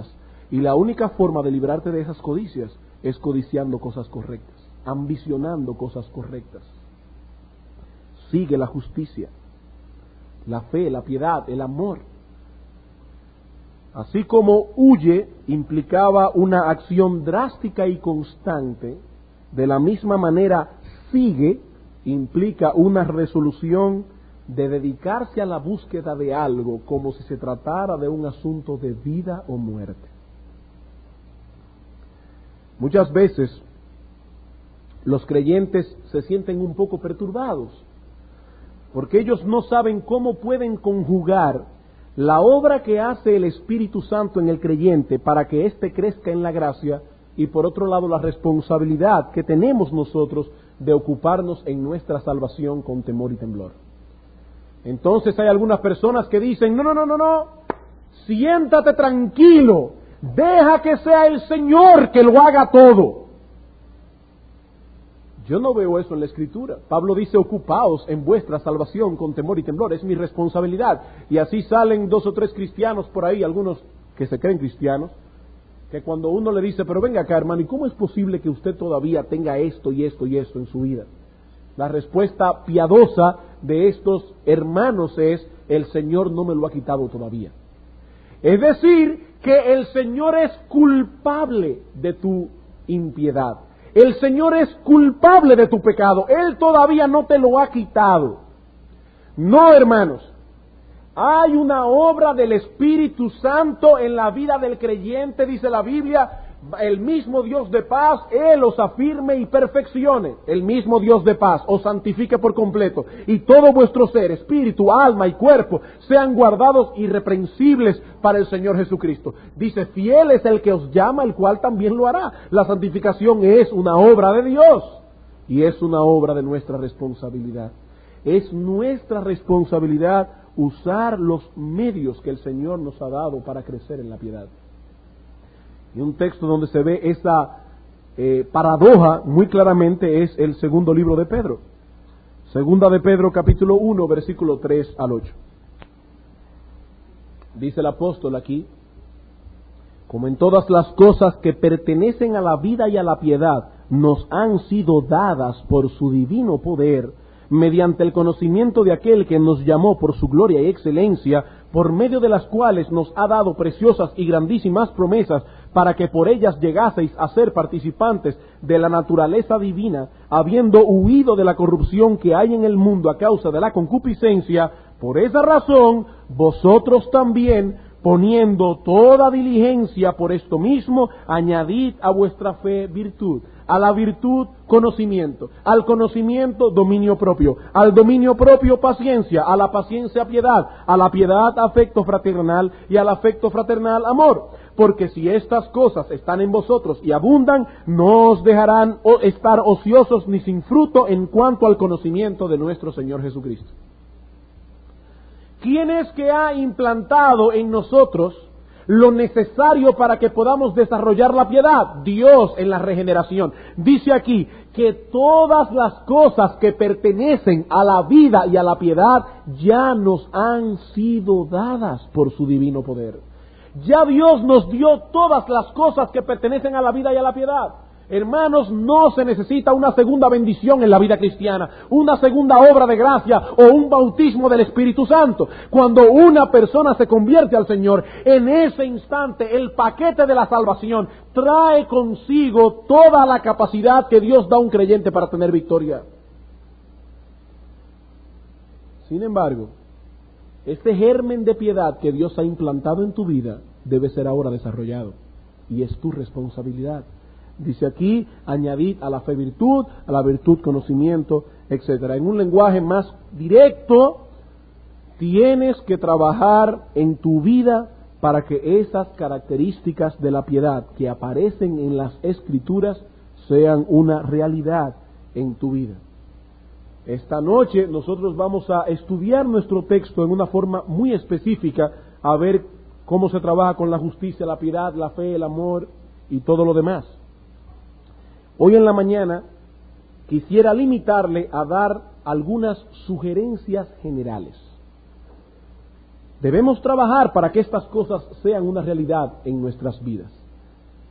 Y la única forma de librarte de esas codicias es codiciando cosas correctas, ambicionando cosas correctas. Sigue la justicia, la fe, la piedad, el amor. Así como huye implicaba una acción drástica y constante, de la misma manera sigue implica una resolución de dedicarse a la búsqueda de algo como si se tratara de un asunto de vida o muerte. Muchas veces los creyentes se sienten un poco perturbados porque ellos no saben cómo pueden conjugar la obra que hace el Espíritu Santo en el creyente para que éste crezca en la gracia y por otro lado la responsabilidad que tenemos nosotros de ocuparnos en nuestra salvación con temor y temblor. Entonces hay algunas personas que dicen, no, no, no, no, no, siéntate tranquilo, deja que sea el Señor que lo haga todo. Yo no veo eso en la Escritura. Pablo dice, ocupaos en vuestra salvación con temor y temblor, es mi responsabilidad. Y así salen dos o tres cristianos por ahí, algunos que se creen cristianos, que cuando uno le dice, pero venga acá hermano, ¿y cómo es posible que usted todavía tenga esto y esto y esto en su vida? La respuesta piadosa de estos hermanos es, el Señor no me lo ha quitado todavía. Es decir, que el Señor es culpable de tu impiedad. El Señor es culpable de tu pecado. Él todavía no te lo ha quitado. No, hermanos. Hay una obra del Espíritu Santo en la vida del creyente, dice la Biblia. El mismo Dios de paz, Él os afirme y perfeccione. El mismo Dios de paz os santifique por completo. Y todo vuestro ser, espíritu, alma y cuerpo, sean guardados irreprensibles para el Señor Jesucristo. Dice, fiel es el que os llama, el cual también lo hará. La santificación es una obra de Dios. Y es una obra de nuestra responsabilidad. Es nuestra responsabilidad usar los medios que el Señor nos ha dado para crecer en la piedad. Y un texto donde se ve esa eh, paradoja muy claramente es el segundo libro de Pedro. Segunda de Pedro, capítulo uno, versículo tres al ocho. Dice el apóstol aquí, como en todas las cosas que pertenecen a la vida y a la piedad, nos han sido dadas por su divino poder, mediante el conocimiento de aquel que nos llamó por su gloria y excelencia, por medio de las cuales nos ha dado preciosas y grandísimas promesas, para que por ellas llegaseis a ser participantes de la naturaleza divina, habiendo huido de la corrupción que hay en el mundo a causa de la concupiscencia. Por esa razón, vosotros también, poniendo toda diligencia por esto mismo, añadid a vuestra fe virtud, a la virtud conocimiento, al conocimiento dominio propio, al dominio propio paciencia, a la paciencia piedad, a la piedad afecto fraternal y al afecto fraternal amor. Porque si estas cosas están en vosotros y abundan, no os dejarán estar ociosos ni sin fruto en cuanto al conocimiento de nuestro Señor Jesucristo. ¿Quién es que ha implantado en nosotros lo necesario para que podamos desarrollar la piedad? Dios en la regeneración. Dice aquí que todas las cosas que pertenecen a la vida y a la piedad ya nos han sido dadas por su divino poder. Ya Dios nos dio todas las cosas que pertenecen a la vida y a la piedad. Hermanos, no se necesita una segunda bendición en la vida cristiana, una segunda obra de gracia o un bautismo del Espíritu Santo. Cuando una persona se convierte al Señor, en ese instante el paquete de la salvación trae consigo toda la capacidad que Dios da a un creyente para tener victoria. Sin embargo, este germen de piedad que Dios ha implantado en tu vida debe ser ahora desarrollado y es tu responsabilidad. Dice aquí, añadid a la fe virtud, a la virtud conocimiento, etcétera. En un lenguaje más directo, tienes que trabajar en tu vida para que esas características de la piedad que aparecen en las Escrituras sean una realidad en tu vida. Esta noche nosotros vamos a estudiar nuestro texto en una forma muy específica, a ver cómo se trabaja con la justicia, la piedad, la fe, el amor y todo lo demás. Hoy en la mañana quisiera limitarle a dar algunas sugerencias generales. Debemos trabajar para que estas cosas sean una realidad en nuestras vidas.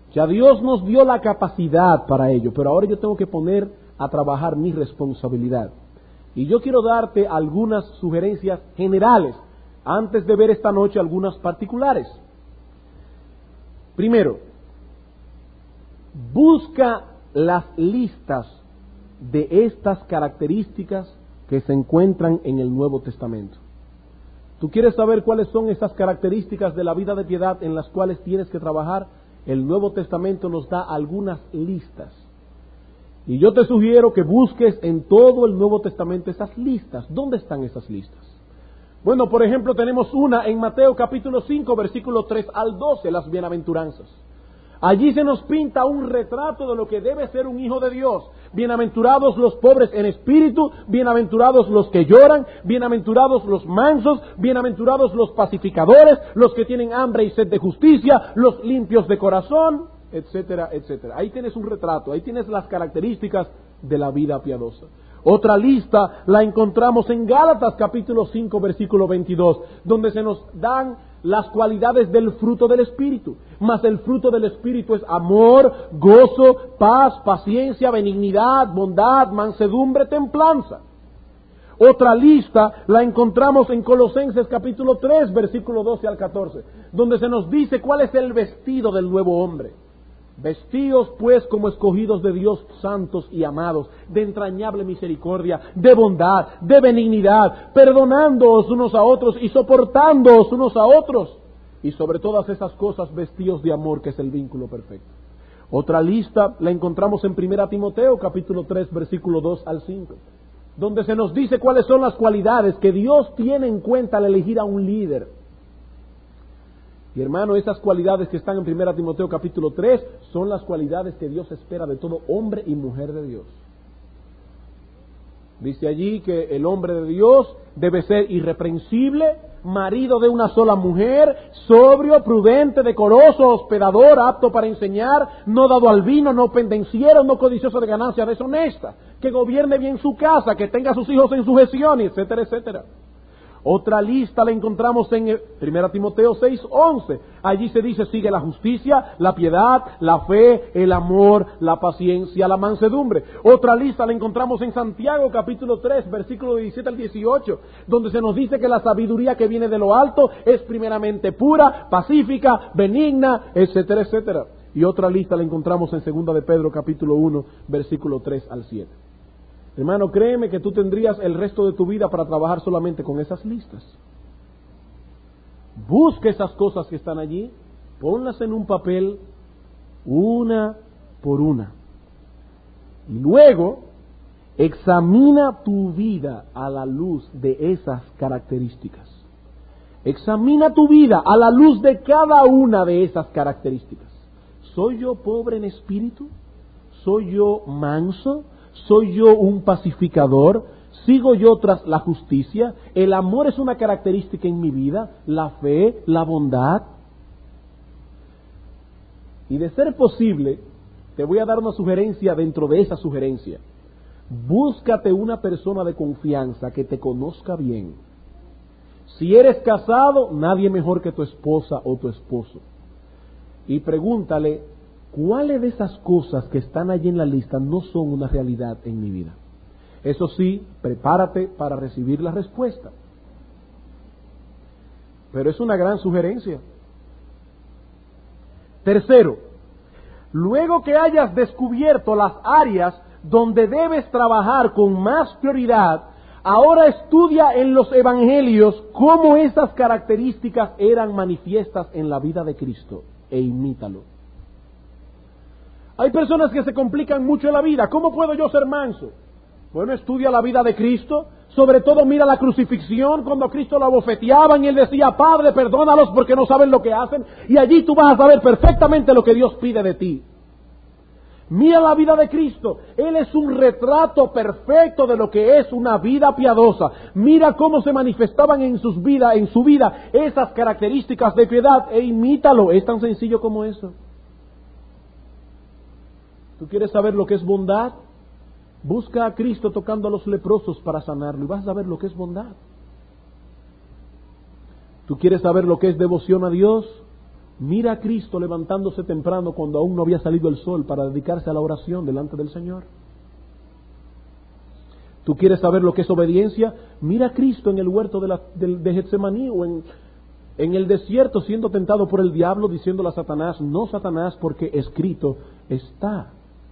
Ya Dios nos dio la capacidad para ello, pero ahora yo tengo que poner a trabajar mi responsabilidad. Y yo quiero darte algunas sugerencias generales, antes de ver esta noche algunas particulares. Primero, busca las listas de estas características que se encuentran en el Nuevo Testamento. ¿Tú quieres saber cuáles son esas características de la vida de piedad en las cuales tienes que trabajar? El Nuevo Testamento nos da algunas listas. Y yo te sugiero que busques en todo el Nuevo Testamento esas listas. ¿Dónde están esas listas? Bueno, por ejemplo, tenemos una en Mateo capítulo cinco, versículo tres al doce, las bienaventuranzas. Allí se nos pinta un retrato de lo que debe ser un hijo de Dios. Bienaventurados los pobres en espíritu, bienaventurados los que lloran, bienaventurados los mansos, bienaventurados los pacificadores, los que tienen hambre y sed de justicia, los limpios de corazón, etcétera, etcétera. Ahí tienes un retrato, ahí tienes las características de la vida piadosa. Otra lista la encontramos en Gálatas capítulo cinco, versículo veintidós, donde se nos dan las cualidades del fruto del Espíritu. Mas el fruto del Espíritu es amor, gozo, paz, paciencia, benignidad, bondad, mansedumbre, templanza. Otra lista la encontramos en Colosenses capítulo tres, versículo doce al catorce, donde se nos dice cuál es el vestido del nuevo hombre. Vestíos pues como escogidos de Dios, santos y amados, de entrañable misericordia, de bondad, de benignidad, perdonándoos unos a otros y soportándoos unos a otros. Y sobre todas esas cosas vestíos de amor, que es el vínculo perfecto. Otra lista la encontramos en primera Timoteo capítulo tres, versículo dos al cinco, donde se nos dice cuáles son las cualidades que Dios tiene en cuenta al elegir a un líder. Y hermano, esas cualidades que están en primera Timoteo capítulo tres son las cualidades que Dios espera de todo hombre y mujer de Dios. Dice allí que el hombre de Dios debe ser irreprensible, marido de una sola mujer, sobrio, prudente, decoroso, hospedador, apto para enseñar, no dado al vino, no pendenciero, no codicioso de ganancia deshonesta, que gobierne bien su casa, que tenga a sus hijos en sujeción, etcétera, etcétera. Otra lista la encontramos en primera Timoteo seis, once. Allí se dice, sigue la justicia, la piedad, la fe, el amor, la paciencia, la mansedumbre. Otra lista la encontramos en Santiago capítulo tres, versículo diecisiete al dieciocho, donde se nos dice que la sabiduría que viene de lo alto es primeramente pura, pacífica, benigna, etcétera, etcétera. Y otra lista la encontramos en segunda de Pedro capítulo uno, versículo tres al siete. Hermano, créeme que tú tendrías el resto de tu vida para trabajar solamente con esas listas. Busca esas cosas que están allí, ponlas en un papel, una por una. Y luego, examina tu vida a la luz de esas características. Examina tu vida a la luz de cada una de esas características. ¿Soy yo pobre en espíritu? ¿Soy yo manso? ¿Soy yo un pacificador? ¿Sigo yo tras la justicia? ¿El amor es una característica en mi vida? ¿La fe? ¿La bondad? Y de ser posible, te voy a dar una sugerencia dentro de esa sugerencia. Búscate una persona de confianza que te conozca bien. Si eres casado, nadie mejor que tu esposa o tu esposo. Y pregúntale, ¿cuáles de esas cosas que están allí en la lista no son una realidad en mi vida? Eso sí, prepárate para recibir la respuesta. Pero es una gran sugerencia. Tercero, luego que hayas descubierto las áreas donde debes trabajar con más prioridad, ahora estudia en los evangelios cómo esas características eran manifiestas en la vida de Cristo e imítalo. Hay personas que se complican mucho en la vida. ¿Cómo puedo yo ser manso? Bueno, estudia la vida de Cristo. Sobre todo mira la crucifixión, cuando a Cristo lo abofeteaban y Él decía, Padre, perdónalos porque no saben lo que hacen. Y allí tú vas a saber perfectamente lo que Dios pide de ti. Mira la vida de Cristo. Él es un retrato perfecto de lo que es una vida piadosa. Mira cómo se manifestaban en sus vidas, en su vida esas características de piedad e imítalo. Es tan sencillo como eso. ¿Tú quieres saber lo que es bondad? Busca a Cristo tocando a los leprosos para sanarlo y vas a saber lo que es bondad. ¿Tú quieres saber lo que es devoción a Dios? Mira a Cristo levantándose temprano cuando aún no había salido el sol para dedicarse a la oración delante del Señor. ¿Tú quieres saber lo que es obediencia? Mira a Cristo en el huerto de, la, de, de Getsemaní o en, en el desierto siendo tentado por el diablo, diciéndole a Satanás, no Satanás, porque escrito está.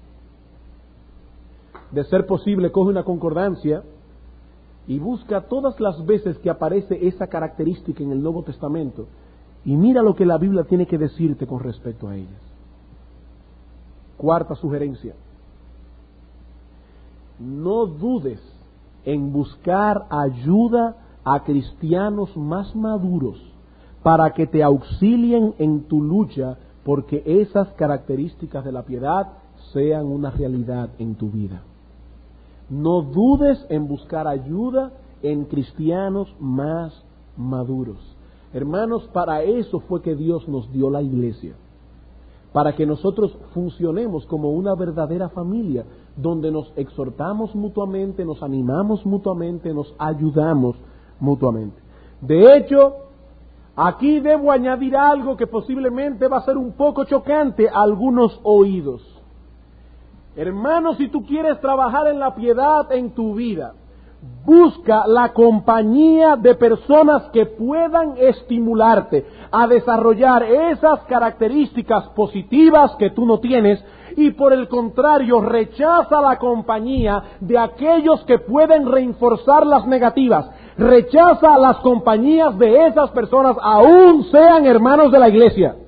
De ser posible, coge una concordancia y busca todas las veces que aparece esa característica en el Nuevo Testamento y mira lo que la Biblia tiene que decirte con respecto a ellas. Cuarta sugerencia. No dudes en buscar ayuda a cristianos más maduros para que te auxilien en tu lucha, porque esas características de la piedad sean una realidad en tu vida. No dudes en buscar ayuda en cristianos más maduros. Hermanos, para eso fue que Dios nos dio la iglesia, para que nosotros funcionemos como una verdadera familia, donde nos exhortamos mutuamente, nos animamos mutuamente, nos ayudamos mutuamente. De hecho, aquí debo añadir algo que posiblemente va a ser un poco chocante a algunos oídos. Hermanos, si tú quieres trabajar en la piedad en tu vida, busca la compañía de personas que puedan estimularte a desarrollar esas características positivas que tú no tienes, y por el contrario, rechaza la compañía de aquellos que pueden reforzar las negativas. Rechaza las compañías de esas personas, aún sean hermanos de la iglesia.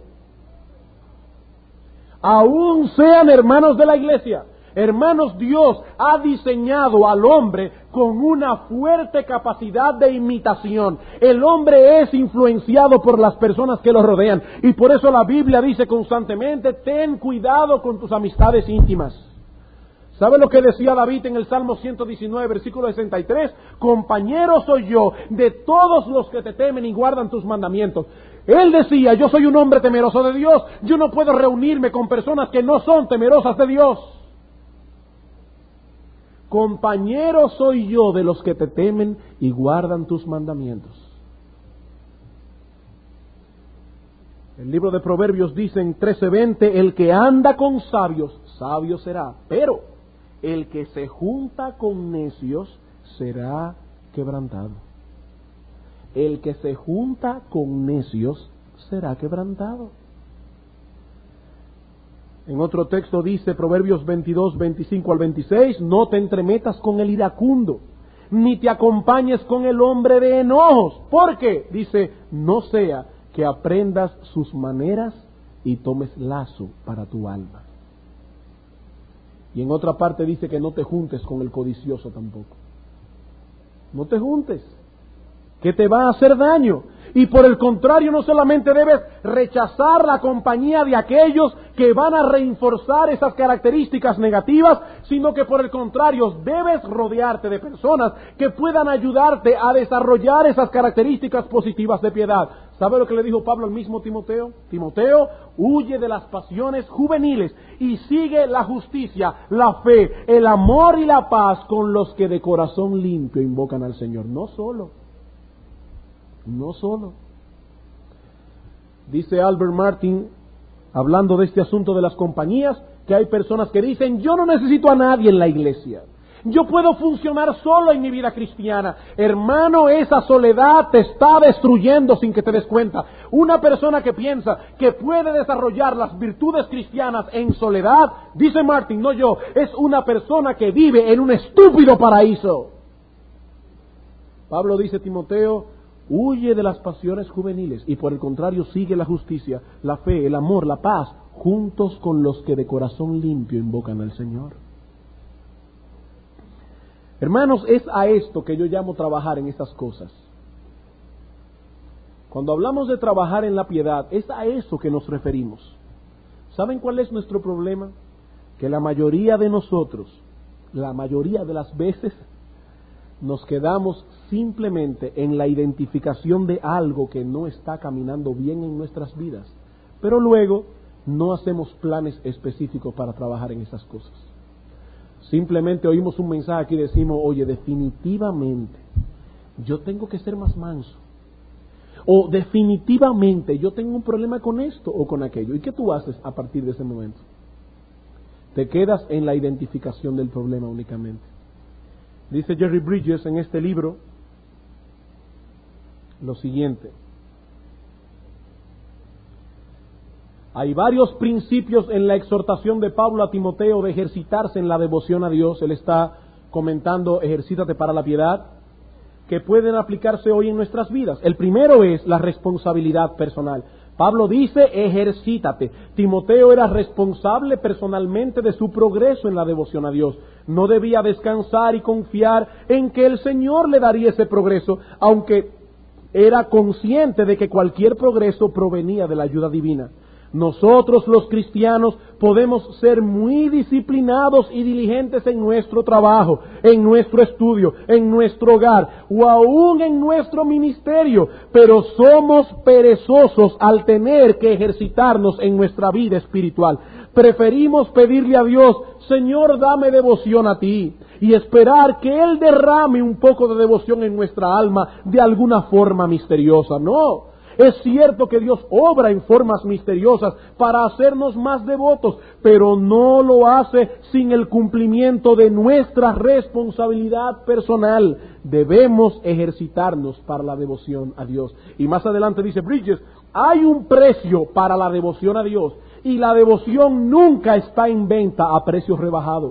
Aún sean hermanos de la iglesia. Hermanos, Dios ha diseñado al hombre con una fuerte capacidad de imitación. El hombre es influenciado por las personas que lo rodean. Y por eso la Biblia dice constantemente, ten cuidado con tus amistades íntimas. ¿Sabe lo que decía David en el Salmo ciento diecinueve, versículo sesenta y tres? Compañero soy yo de todos los que te temen y guardan tus mandamientos. Él decía, yo soy un hombre temeroso de Dios. Yo no puedo reunirme con personas que no son temerosas de Dios. Compañero soy yo de los que te temen y guardan tus mandamientos. El libro de Proverbios dice en trece veinte, el que anda con sabios, sabio será, pero el que se junta con necios será quebrantado. El que se junta con necios será quebrantado. En otro texto dice, Proverbios veintidós, veinticinco al veintiséis, no te entremetas con el iracundo, ni te acompañes con el hombre de enojos, porque, dice, no sea que aprendas sus maneras y tomes lazo para tu alma. Y en otra parte dice que no te juntes con el codicioso tampoco. No te juntes, que te va a hacer daño. Y por el contrario, no solamente debes rechazar la compañía de aquellos que van a reforzar esas características negativas, sino que por el contrario, debes rodearte de personas que puedan ayudarte a desarrollar esas características positivas de piedad. ¿Sabe lo que le dijo Pablo al mismo Timoteo? Timoteo, huye de las pasiones juveniles y sigue la justicia, la fe, el amor y la paz con los que de corazón limpio invocan al Señor. No solo. No solo. Dice Albert Martin, hablando de este asunto de las compañías, que hay personas que dicen, yo no necesito a nadie en la iglesia. Yo puedo funcionar solo en mi vida cristiana. Hermano, esa soledad te está destruyendo sin que te des cuenta. Una persona que piensa que puede desarrollar las virtudes cristianas en soledad, dice Martin, no yo, es una persona que vive en un estúpido paraíso. Pablo dice, Timoteo, huye de las pasiones juveniles y por el contrario sigue la justicia, la fe, el amor, la paz, juntos con los que de corazón limpio invocan al Señor. Hermanos, es a esto que yo llamo trabajar en estas cosas. Cuando hablamos de trabajar en la piedad, es a eso que nos referimos. ¿Saben cuál es nuestro problema? Que la mayoría de nosotros, la mayoría de las veces, nos quedamos simplemente en la identificación de algo que no está caminando bien en nuestras vidas, pero luego no hacemos planes específicos para trabajar en esas cosas. Simplemente oímos un mensaje aquí y decimos, oye, definitivamente yo tengo que ser más manso. o definitivamente yo tengo un problema con esto o con aquello. ¿Y qué tú haces a partir de ese momento? Te quedas en la identificación del problema únicamente. Dice Jerry Bridges en este libro lo siguiente: hay varios principios en la exhortación de Pablo a Timoteo de ejercitarse en la devoción a Dios. Él está comentando, ejercítate para la piedad, que pueden aplicarse hoy en nuestras vidas. El primero es la responsabilidad personal. Pablo dice, ejercítate. Timoteo era responsable personalmente de su progreso en la devoción a Dios. No debía descansar y confiar en que el Señor le daría ese progreso, aunque era consciente de que cualquier progreso provenía de la ayuda divina. Nosotros los cristianos podemos ser muy disciplinados y diligentes en nuestro trabajo, en nuestro estudio, en nuestro hogar o aún en nuestro ministerio, pero somos perezosos al tener que ejercitarnos en nuestra vida espiritual. Preferimos pedirle a Dios, Señor, dame devoción a ti, y esperar que Él derrame un poco de devoción en nuestra alma de alguna forma misteriosa. No. Es cierto que Dios obra en formas misteriosas para hacernos más devotos, pero no lo hace sin el cumplimiento de nuestra responsabilidad personal. Debemos ejercitarnos para la devoción a Dios. Y más adelante dice Bridges, hay un precio para la devoción a Dios, y la devoción nunca está en venta a precio rebajado.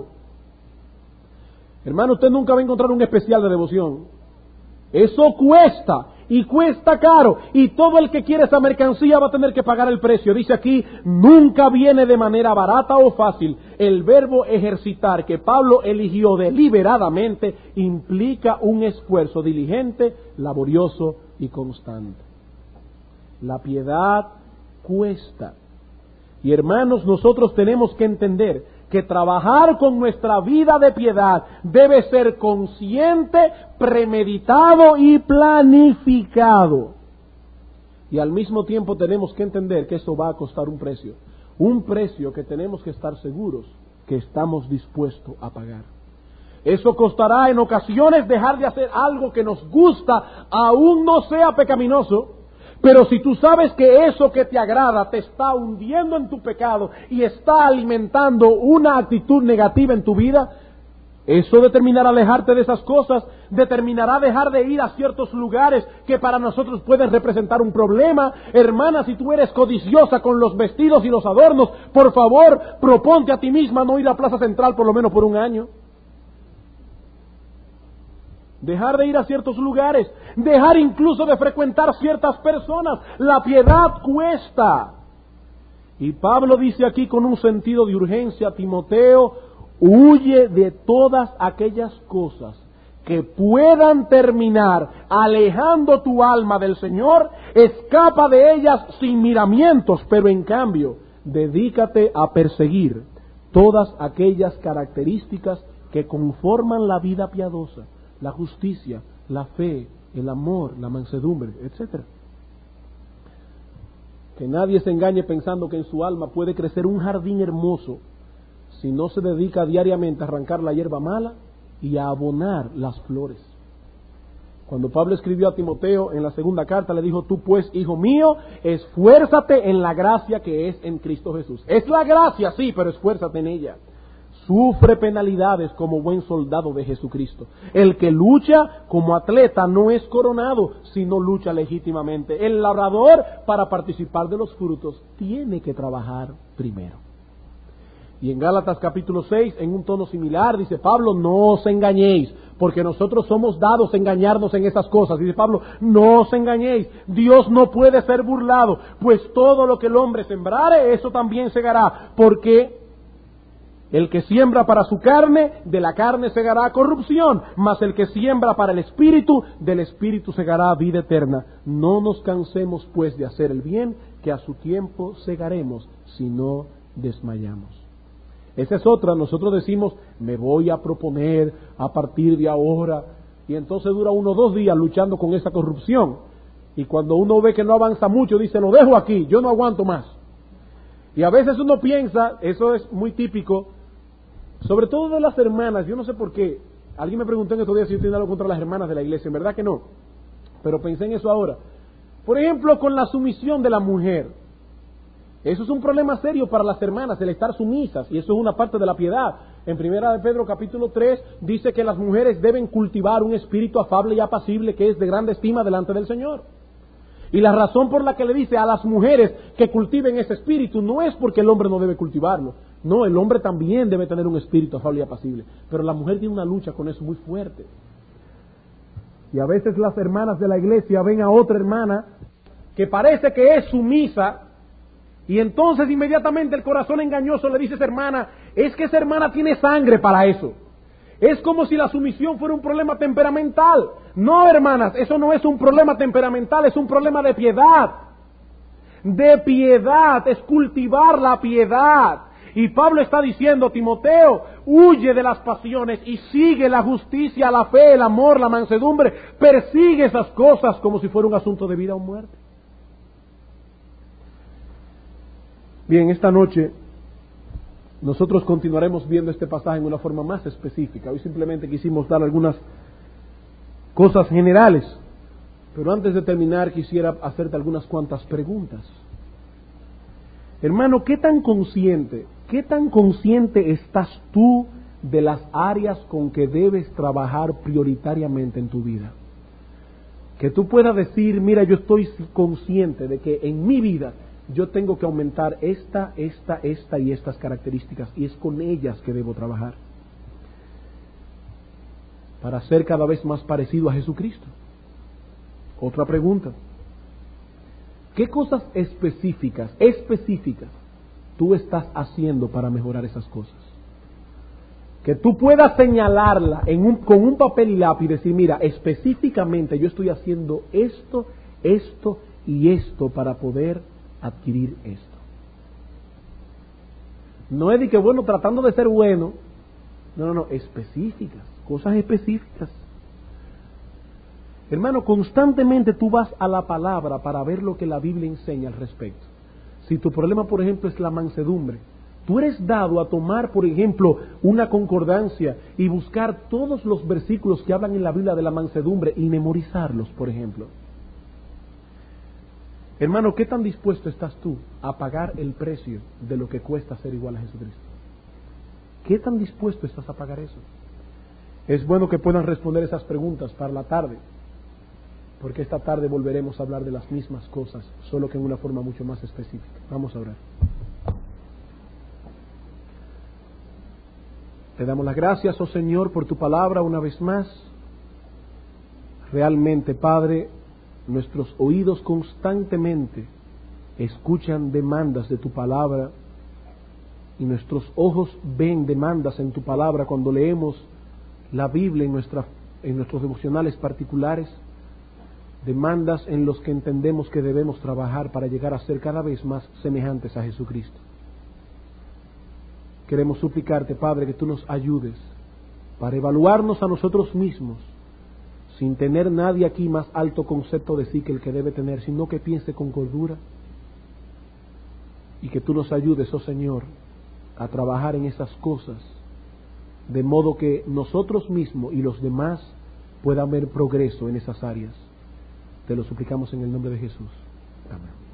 Hermano, usted nunca va a encontrar un especial de devoción. Eso cuesta. Y cuesta caro, y todo el que quiere esa mercancía va a tener que pagar el precio. Dice aquí, nunca viene de manera barata o fácil. El verbo ejercitar, que Pablo eligió deliberadamente, implica un esfuerzo diligente, laborioso y constante. La piedad cuesta. Y hermanos, nosotros tenemos que entender que trabajar con nuestra vida de piedad debe ser consciente, premeditado y planificado. Y al mismo tiempo tenemos que entender que eso va a costar un precio. Un precio que tenemos que estar seguros que estamos dispuestos a pagar. Eso costará en ocasiones dejar de hacer algo que nos gusta, aún no sea pecaminoso. Pero si tú sabes que eso que te agrada te está hundiendo en tu pecado y está alimentando una actitud negativa en tu vida, eso determinará alejarte de esas cosas, determinará dejar de ir a ciertos lugares que para nosotros pueden representar un problema. Hermana, si tú eres codiciosa con los vestidos y los adornos, por favor, proponte a ti misma no ir a Plaza Central por lo menos por un año. Dejar de ir a ciertos lugares, dejar incluso de frecuentar ciertas personas. La piedad cuesta. Y Pablo dice aquí con un sentido de urgencia, Timoteo, huye de todas aquellas cosas que puedan terminar alejando tu alma del Señor, escapa de ellas sin miramientos, pero en cambio, dedícate a perseguir todas aquellas características que conforman la vida piadosa. La justicia, la fe, el amor, la mansedumbre, etcétera. Que nadie se engañe pensando que en su alma puede crecer un jardín hermoso si no se dedica diariamente a arrancar la hierba mala y a abonar las flores. Cuando Pablo escribió a Timoteo en la segunda carta, le dijo, tú pues, hijo mío, esfuérzate en la gracia que es en Cristo Jesús. Es la gracia, sí, pero esfuérzate en ella. Sufre penalidades como buen soldado de Jesucristo. El que lucha como atleta no es coronado, sino lucha legítimamente. El labrador, para participar de los frutos, tiene que trabajar primero. Y en Gálatas capítulo seis, en un tono similar, dice Pablo, no os engañéis, porque nosotros somos dados a engañarnos en esas cosas. Dice Pablo, no os engañéis, Dios no puede ser burlado, pues todo lo que el hombre sembrare, eso también segará, porque el que siembra para su carne, de la carne segará corrupción, mas el que siembra para el Espíritu, del Espíritu segará vida eterna. No nos cansemos pues de hacer el bien, que a su tiempo segaremos, si no desmayamos. Esa es otra, nosotros decimos, me voy a proponer a partir de ahora, y entonces dura uno o dos días luchando con esa corrupción, y cuando uno ve que no avanza mucho, dice, lo dejo aquí, yo no aguanto más. Y a veces uno piensa, eso es muy típico, sobre todo de las hermanas, yo no sé por qué. Alguien me preguntó en estos días si yo tenía algo contra las hermanas de la iglesia, en verdad que no, pero pensé en eso ahora. Por ejemplo, con la sumisión de la mujer. Eso es un problema serio para las hermanas, el estar sumisas, y eso es una parte de la piedad. En Primera de Pedro capítulo tres dice que las mujeres deben cultivar un espíritu afable y apacible que es de grande estima delante del Señor. Y la razón por la que le dice a las mujeres que cultiven ese espíritu no es porque el hombre no debe cultivarlo. No, el hombre también debe tener un espíritu afable y apacible. Pero la mujer tiene una lucha con eso muy fuerte. Y a veces las hermanas de la iglesia ven a otra hermana que parece que es sumisa, y entonces inmediatamente el corazón engañoso le dice a esa hermana, es que esa hermana tiene sangre para eso. Es como si la sumisión fuera un problema temperamental. No, hermanas, eso no es un problema temperamental, es un problema de piedad. De piedad, es cultivar la piedad. Y Pablo está diciendo, Timoteo, huye de las pasiones y sigue la justicia, la fe, el amor, la mansedumbre. Persigue esas cosas como si fuera un asunto de vida o muerte. Bien, esta noche nosotros continuaremos viendo este pasaje en una forma más específica. Hoy simplemente quisimos dar algunas cosas generales, pero antes de terminar quisiera hacerte algunas cuantas preguntas. Hermano, ¿qué tan consciente, qué tan consciente estás tú de las áreas con que debes trabajar prioritariamente en tu vida? Que tú puedas decir, mira, yo estoy consciente de que en mi vida yo tengo que aumentar esta, esta, esta y estas características, y es con ellas que debo trabajar para ser cada vez más parecido a Jesucristo. Otra pregunta: ¿qué cosas específicas, específicas tú estás haciendo para mejorar esas cosas? Que tú puedas señalarla en un, con un papel y lápiz y decir, mira, específicamente yo estoy haciendo esto, esto y esto para poder adquirir esto. No es de que, bueno, tratando de ser bueno. No, no, no, específicas, cosas específicas. Hermano, constantemente tú vas a la palabra para ver lo que la Biblia enseña al respecto. Si tu problema, por ejemplo, es la mansedumbre, tú eres dado a tomar, por ejemplo, una concordancia y buscar todos los versículos que hablan en la Biblia de la mansedumbre y memorizarlos, por ejemplo. Hermano, ¿qué tan dispuesto estás tú a pagar el precio de lo que cuesta ser igual a Jesucristo? ¿Qué tan dispuesto estás a pagar eso? Es bueno que puedan responder esas preguntas para la tarde, porque esta tarde volveremos a hablar de las mismas cosas, solo que en una forma mucho más específica. Vamos a orar. Te damos las gracias, oh Señor, por tu palabra una vez más. Realmente, Padre, nuestros oídos constantemente escuchan demandas de tu palabra y nuestros ojos ven demandas en tu palabra cuando leemos la Biblia en, nuestra, en nuestros devocionales particulares, demandas en los que entendemos que debemos trabajar para llegar a ser cada vez más semejantes a Jesucristo. Queremos suplicarte, Padre, que tú nos ayudes para evaluarnos a nosotros mismos, sin tener nadie aquí más alto concepto de sí que el que debe tener, sino que piense con cordura, y que tú nos ayudes, oh Señor, a trabajar en esas cosas, de modo que nosotros mismos y los demás puedan ver progreso en esas áreas. Te lo suplicamos en el nombre de Jesús. Amén.